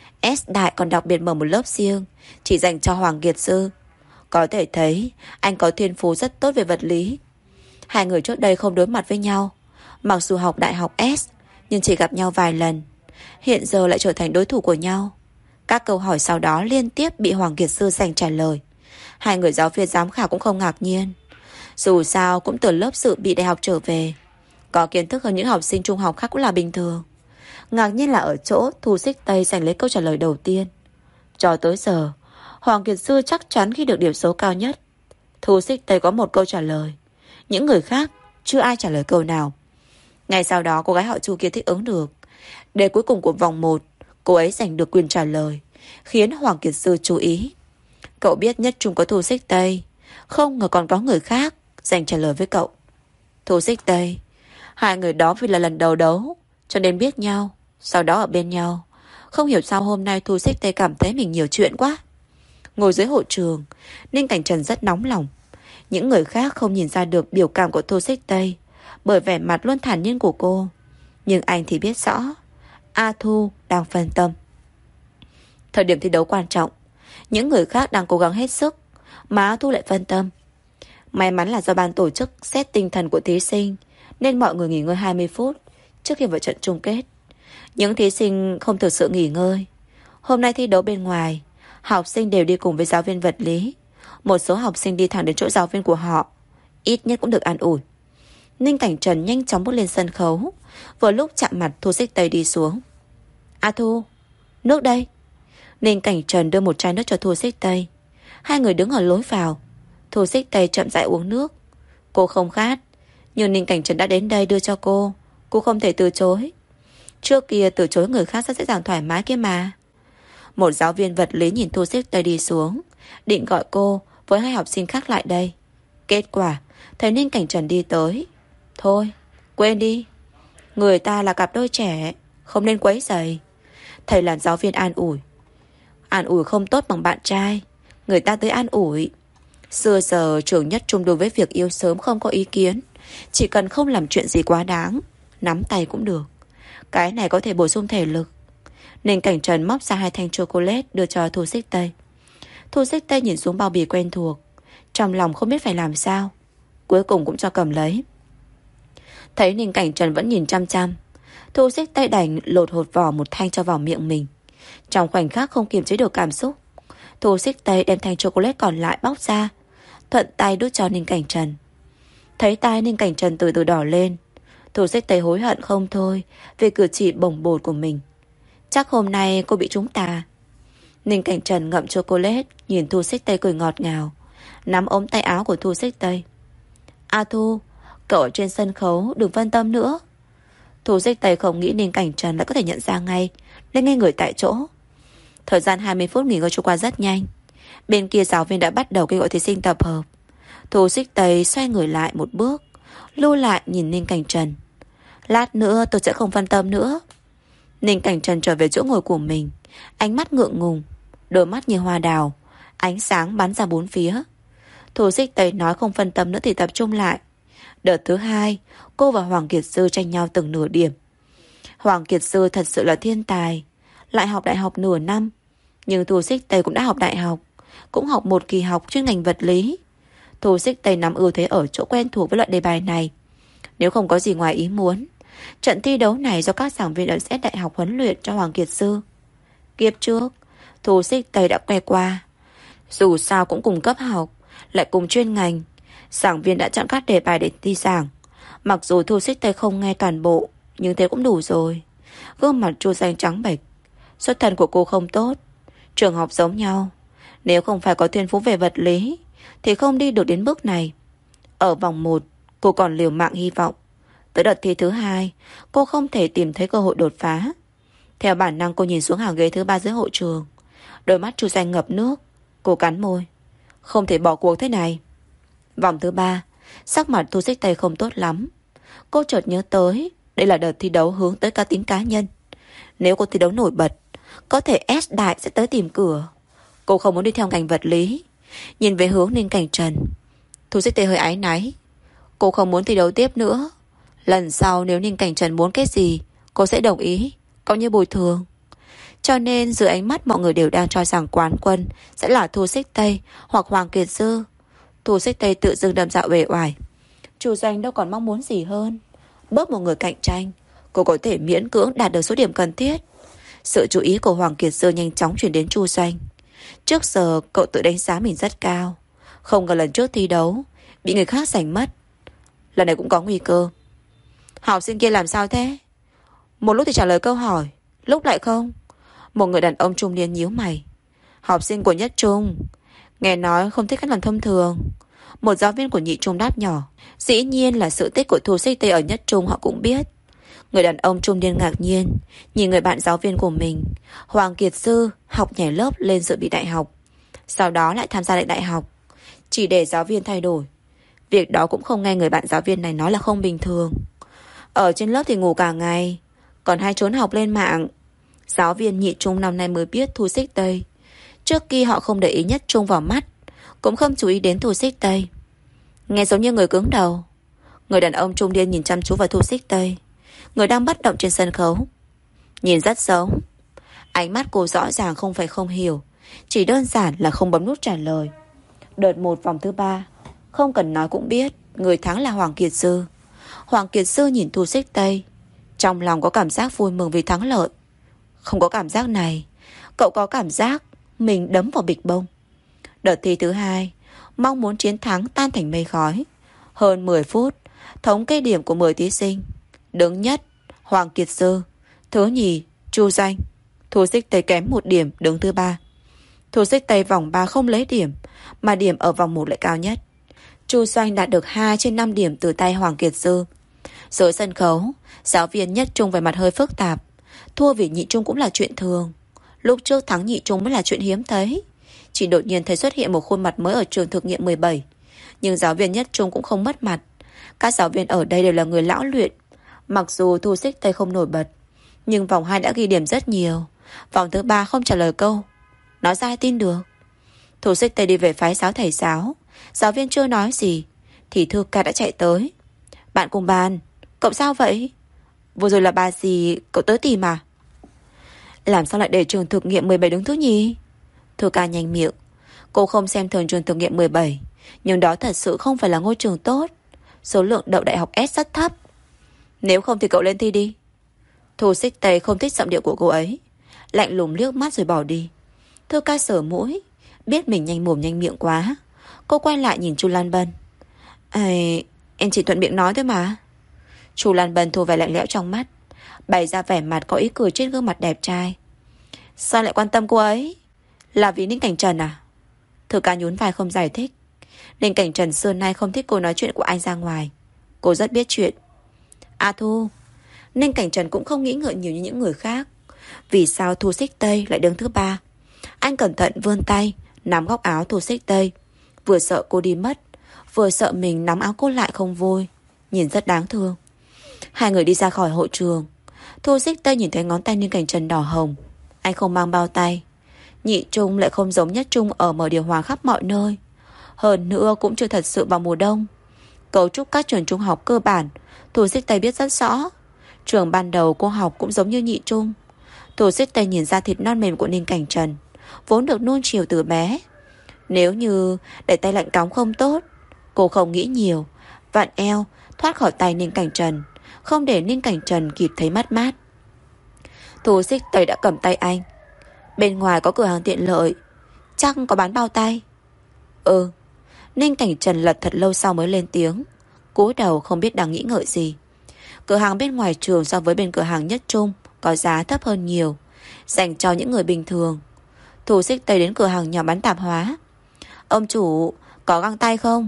S Đại còn đặc biệt mở một lớp riêng chỉ dành cho Hoàng Kiệt Sư. Có thể thấy anh có thiên phú rất tốt về vật lý. Hai người trước đây không đối mặt với nhau. Mặc dù học đại học S, nhưng chỉ gặp nhau vài lần. Hiện giờ lại trở thành đối thủ của nhau. Các câu hỏi sau đó liên tiếp bị Hoàng Kiệt Sư giành trả lời. Hai người giáo viên giám khảo cũng không ngạc nhiên. Dù sao cũng từ lớp dự bị đại học trở về, có kiến thức hơn những học sinh trung học khác cũng là bình thường. Ngạc nhiên là ở chỗ Thu Xích Tây giành lấy câu trả lời đầu tiên. Cho tới giờ, Hoàng Kiệt Sư chắc chắn khi được điểm số cao nhất. Thu Xích Tây có một câu trả lời, những người khác chưa ai trả lời câu nào. Ngay sau đó cô gái họ Chu kia thích ứng được. Đề cuối cùng của vòng 1, cô ấy giành được quyền trả lời, khiến Hoàng Kiệt Sư chú ý. Cậu biết nhất trung có Thu Xích Tây, không ngờ còn có người khác giành trả lời với cậu. Thu Xích Tây, hai người đó vì là lần đầu đấu cho nên biết nhau, sau đó ở bên nhau. Không hiểu sao hôm nay Thu Xích Tây cảm thấy mình nhiều chuyện quá. Ngồi dưới hội trường, Ninh Cảnh Trần rất nóng lòng. Những người khác không nhìn ra được biểu cảm của Thu Xích Tây bởi vẻ mặt luôn thản nhiên của cô. Nhưng anh thì biết rõ A Thu đang phân tâm. Thời điểm thi đấu quan trọng, những người khác đang cố gắng hết sức, mà A Thu lại phân tâm. May mắn là do ban tổ chức xét tinh thần của thí sinh, nên mọi người nghỉ ngơi 20 phút trước khi vào trận chung kết. Những thí sinh không thực sự nghỉ ngơi. Hôm nay thi đấu bên ngoài, học sinh đều đi cùng với giáo viên vật lý. Một số học sinh đi thẳng đến chỗ giáo viên của họ, ít nhất cũng được an ủi. Ninh Cảnh Trần nhanh chóng bước lên sân khấu, vừa lúc chạm mặt Thu Xích Tây đi xuống. A Thu, nước đây. Ninh Cảnh Trần đưa một chai nước cho Thu Xích Tây. Hai người đứng ở lối vào. Thu Xích Tây chậm rãi uống nước. Cô không khát, nhưng Ninh Cảnh Trần đã đến đây đưa cho cô không thể từ chối. Trước kia từ chối người khác rất dễ dàng thoải mái kia mà. Một giáo viên vật lý nhìn Thu Xích Tây đi xuống, định gọi cô với hai học sinh khác lại đây. Kết quả thấy Ninh Cảnh Trần đi tới. Thôi, quên đi, người ta là cặp đôi trẻ, không nên quấy rầy. Thầy làm giáo viên an ủi. An ủi không tốt bằng bạn trai, người ta tới an ủi. Xưa giờ trường nhất trung đối với việc yêu sớm không có ý kiến. Chỉ cần không làm chuyện gì quá đáng, nắm tay cũng được. Cái này có thể bổ sung thể lực. Nên Cảnh Trần móc ra 2 thanh chocolate đưa cho Thu Xích Tây. Thu Xích Tây nhìn xuống bao bì quen thuộc, trong lòng không biết phải làm sao, cuối cùng cũng cho cầm lấy. Thấy Ninh Cảnh Trần vẫn nhìn chăm chăm, Thu Xích Tây đành lột hột vỏ một thanh cho vào miệng mình. Trong khoảnh khắc không kiềm chế được cảm xúc, Thu Xích Tây đem thanh chocolate còn lại bóc ra, thuận tay đút cho Ninh Cảnh Trần. Thấy tai Ninh Cảnh Trần từ từ đỏ lên, Thu Xích Tây hối hận không thôi vì cử chỉ bồng bột của mình. Chắc hôm nay cô bị trúng tà. Ninh Cảnh Trần ngậm chocolate, nhìn Thu Xích Tây cười ngọt ngào, nắm ống tay áo của Thu Xích Tây. A Thu, cậu ở trên sân khấu đừng phân tâm nữa. Thu Xích Tây không nghĩ Ninh Cảnh Trần đã có thể nhận ra ngay, nên ngây người tại chỗ. Thời gian 20 phút nghỉ ngơi trôi qua rất nhanh. Bên kia giáo viên đã bắt đầu kêu gọi thí sinh tập hợp. Thu Xích Tây xoay người lại một bước, lưu lại nhìn Ninh Cảnh Trần. Lát nữa tôi sẽ không phân tâm nữa. Ninh Cảnh Trần trở về chỗ ngồi của mình, ánh mắt ngượng ngùng, đôi mắt như hoa đào, ánh sáng bắn ra bốn phía. Thu Xích Tây nói không phân tâm nữa thì tập trung lại. Đợt thứ hai, cô và Hoàng Kiệt Sư tranh nhau từng nửa điểm. Hoàng Kiệt Sư thật sự là thiên tài, lại học đại học nửa năm. Nhưng Thu Xích Tây cũng đã học đại học, cũng học một kỳ học chuyên ngành vật lý. Thu Xích Tây nắm ưu thế ở chỗ quen thuộc với loại đề bài này. Nếu không có gì ngoài ý muốn, trận thi đấu này do các giảng viên ở Z Đại học huấn luyện cho Hoàng Kiệt Sư. Kiếp trước, Thu Xích Tây đã que qua. Dù sao cũng cùng cấp học, lại cùng chuyên ngành, giảng viên đã chọn các đề bài để thi giảng. Mặc dù Thu Xích Tây không nghe toàn bộ, nhưng thế cũng đủ rồi. Gương mặt Chu Danh trắng bệch. Xuất thân của cô không tốt, trường học giống nhau. Nếu không phải có thiên phú về vật lý thì không đi được đến bước này. Ở vòng 1, cô còn liều mạng hy vọng. Tới đợt thi thứ 2, cô không thể tìm thấy cơ hội đột phá. Theo bản năng cô nhìn xuống hàng ghế thứ 3 dưới hội trường. Đôi mắt Chu Danh ngập nước. Cô cắn môi. Không thể bỏ cuộc thế này. Vòng thứ 3, sắc mặt Thu Xích Tây không tốt lắm. Cô chợt nhớ tới đây là đợt thi đấu hướng tới cá tính cá nhân. Nếu cô thi đấu nổi bật, có thể S đại sẽ tới tìm cửa. Cô không muốn đi theo ngành vật lý. Nhìn về hướng Ninh Cảnh Trần, Thu Xích Tây hơi áy náy. Cô không muốn thi đấu tiếp nữa. Lần sau nếu Ninh Cảnh Trần muốn cái gì, cô sẽ đồng ý, coi như bồi thường. Cho nên dưới ánh mắt mọi người đều đang cho rằng quán quân sẽ là Thu Xích Tây hoặc Hoàng Kiệt Sư. Thu Xích Tây tự dưng đâm dạo uể oải. Chủ doanh đâu còn mong muốn gì hơn. Bớt một người cạnh tranh, cô có thể miễn cưỡng đạt được số điểm cần thiết. Sự chú ý của Hoàng Kiệt Sư nhanh chóng chuyển đến Chu Doanh. Trước giờ cậu tự đánh giá mình rất cao, không ngờ lần trước thi đấu bị người khác giành mất. Lần này cũng có nguy cơ. Học sinh kia làm sao thế? Một lúc thì trả lời câu hỏi, lúc lại không. Một người đàn ông trung niên nhíu mày. Học sinh của nhất trung, nghe nói không thích cách làm thông thường. Một giáo viên của nhị trung đáp nhỏ. Dĩ nhiên là sự tích của Thu Xích Tây ở nhất trung họ cũng biết. Người đàn ông trung niên ngạc nhiên nhìn người bạn giáo viên của mình. Hoàng Kiệt Sư học nhảy lớp lên dự bị đại học, sau đó lại tham gia đại học, chỉ để giáo viên thay đổi. Việc đó cũng không nghe người bạn giáo viên này nói là không bình thường. Ở trên lớp thì ngủ cả ngày, còn hay trốn học lên mạng. Giáo viên nhị trung năm nay mới biết Thu Xích Tây. Trước kia họ không để ý nhất trung vào mắt, cũng không chú ý đến Thu Xích Tây. Nghe giống như người cứng đầu. Người đàn ông trung niên nhìn chăm chú vào Thu Xích Tây, người đang bất động trên sân khấu. Nhìn rất giống. Ánh mắt cô rõ ràng không phải không hiểu, chỉ đơn giản là không bấm nút trả lời. Đợt 1 vòng thứ 3, không cần nói cũng biết người thắng là Hoàng Kiệt Sư. Hoàng Kiệt Sư nhìn Thu Xích Tây, trong lòng có cảm giác vui mừng vì thắng lợi. Không có cảm giác này, cậu có cảm giác mình đấm vào bịch bông. Đợt thi thứ 2, mong muốn chiến thắng tan thành mây khói. Hơn 10 phút, thống kê điểm của 10 thí sinh. Đứng nhất Hoàng Kiệt Sư, thứ nhì Chu Danh. Thu Xích Tây kém 1 điểm đứng thứ 3. Thu Xích Tây vòng 3 không lấy điểm, mà điểm ở vòng 1 lại cao nhất. Chu Doanh đạt được 2 trên 5 điểm từ tay Hoàng Kiệt Sư. Dưới sân khấu, giáo viên nhất trung về mặt hơi phức tạp. Thua vì nhị trung cũng là chuyện thường, lúc trước thắng nhị trung mới là chuyện hiếm thấy. Chỉ đột nhiên thấy xuất hiện một khuôn mặt mới ở trường thực nghiệm 17. Nhưng giáo viên nhất trung cũng không mất mặt. Các giáo viên ở đây đều là người lão luyện. Mặc dù Thu Xích Tây không nổi bật, nhưng vòng 2 đã ghi điểm rất nhiều. Vòng thứ 3 không trả lời câu, nói ra ai tin được. Thu Xích Tây đi về phái giáo thầy giáo. Giáo viên chưa nói gì thì Thư ca đã chạy tới. Bạn cùng bàn, cậu sao vậy? Vừa rồi là bà gì cậu tới tìm à? Làm sao lại để trường thực nghiệm 17 đứng thứ nhì? Thư ca nhanh miệng. Cô không xem thường trường thực nghiệm 17, nhưng đó thật sự không phải là ngôi trường tốt. Số lượng đậu đại học S rất thấp. Nếu không thì cậu lên thi đi. Thu Xích Tây không thích giọng điệu của cô ấy, lạnh lùng liếc mắt rồi bỏ đi. Thư ca sờ mũi, Biết mình nhanh mồm nhanh miệng quá, cô quay lại nhìn Chu Lan Bân. Em chỉ thuận miệng nói thôi mà. Chu Lan Bân thu vẻ lạnh lẽo trong mắt, bày ra vẻ mặt có ý cười trên gương mặt đẹp trai. Sao lại quan tâm cô ấy? Là vì Ninh Cảnh Trần à? Thư ca nhún vai không giải thích. Ninh Cảnh Trần xưa nay không thích cô nói chuyện của anh ra ngoài. Cô rất biết chuyện. A Thu. Ninh Cảnh Trần cũng không nghĩ ngợi nhiều như những người khác. Vì sao Thu Xích Tây lại đứng thứ ba? Anh cẩn thận vươn tay nắm góc áo Thu Xích Tây, vừa sợ cô đi mất, vừa sợ mình nắm áo cô lại không vui. Nhìn rất đáng thương. Hai người đi ra khỏi hội trường. Thu Xích Tây nhìn thấy ngón tay Ninh Cảnh Trần đỏ hồng. Anh không mang bao tay. Nhị Trung lại không giống Nhất Trung ở mở điều hòa khắp mọi nơi. Hơn nữa cũng chưa thật sự vào mùa đông. Cấu trúc các trường trung học cơ bản Thu Xích Tây biết rất rõ. Trường ban đầu cô học cũng giống như Nhị Trung. Thu Xích Tây nhìn ra thịt non mềm của Ninh Cảnh Trần, vốn được nuông chiều từ bé. Nếu như để tay lạnh cóng không tốt, cô không nghĩ nhiều, vặn eo thoát khỏi tay Ninh Cảnh Trần, không để Ninh Cảnh Trần kịp thấy mất mát. Thu Xích Tây đã cầm tay anh. Bên ngoài có cửa hàng tiện lợi, chắc có bán bao tay. Ừ. Ninh Cảnh Trần lật thật lâu sau mới lên tiếng, cúi đầu không biết đang nghĩ ngợi gì. Cửa hàng bên ngoài trường so với bên cửa hàng Nhất Trung có giá thấp hơn nhiều, dành cho những người bình thường. Thu Xích Tây đến cửa hàng nhỏ bán tạp hóa. Ông chủ, có găng tay không?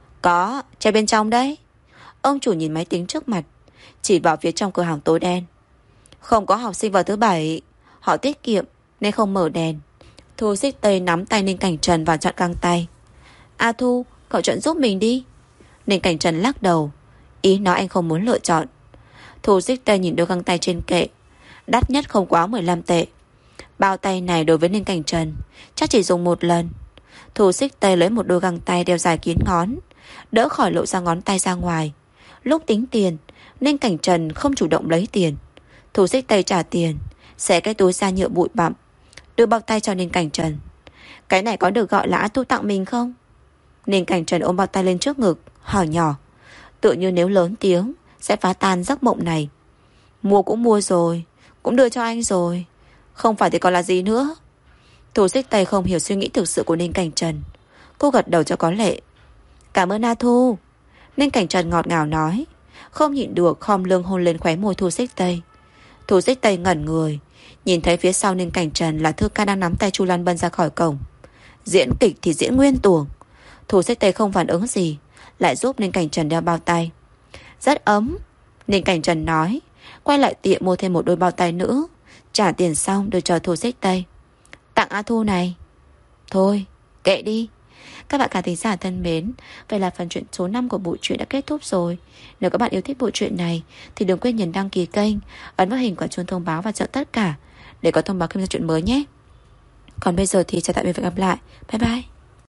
Có, che bên trong đấy. Ông chủ nhìn máy tính trước mặt, chỉ vào phía trong cửa hàng tối đen. Không có học sinh vào thứ bảy, họ tiết kiệm nên không mở đèn. Thu Xích Tây nắm tay Ninh Cảnh Trần và chọn găng tay. A Thu, cậu chọn giúp mình đi. Ninh Cảnh Trần lắc đầu, ý nói anh không muốn lựa chọn. Thu Xích Tây nhìn đôi găng tay trên kệ. Đắt nhất không quá 15 tệ. Bao tay này đối với Ninh Cảnh Trần chắc chỉ dùng một lần. Thu Xích Tây lấy một đôi găng tay đeo dài kín ngón, đỡ khỏi lộ ra ngón tay ra ngoài. Lúc tính tiền, Ninh Cảnh Trần không chủ động lấy tiền. Thu Xích Tây trả tiền, xẻ cái túi da nhựa bụi bặm, đưa bao tay cho Ninh Cảnh Trần. Cái này có được gọi là A Thu tặng mình không? Ninh Cảnh Trần ôm bao tay lên trước ngực, hỏi nhỏ, tự như nếu lớn tiếng sẽ phá tan giấc mộng này. Mua cũng mua rồi, cũng đưa cho anh rồi, không phải thì còn là gì nữa. Thu Xích Tây không hiểu suy nghĩ thực sự của Ninh Cảnh Trần. Cô gật đầu cho có lệ. Cảm ơn A Thu. Ninh Cảnh Trần ngọt ngào nói, không nhịn được khom lưng hôn lên khóe môi Thu Xích Tây. Thu Xích Tây ngẩn người, nhìn thấy phía sau Ninh Cảnh Trần là Thư ca đang nắm tay Chu Lan Bân ra khỏi cổng. Diễn kịch thì diễn nguyên tuồng. Thu Xích Tây không phản ứng gì, lại giúp Ninh Cảnh Trần đeo bao tay. Rất ấm, Ninh Cảnh Trần nói, quay lại tiệm mua thêm một đôi bao tay nữa. Trả tiền xong đưa cho Thu Xích Tây. Tặng A Thu này. Thôi, kệ đi. Các bạn khán thính giả thân mến, vậy là phần chuyện số 5 của bộ truyện đã kết thúc rồi. Nếu các bạn yêu thích bộ truyện này thì đừng quên nhấn đăng ký kênh, ấn vào hình quả chuông thông báo và chọn tất cả để có thông báo khi ra chuyện mới nhé. Còn bây giờ thì chào tạm biệt và gặp lại. Bye bye.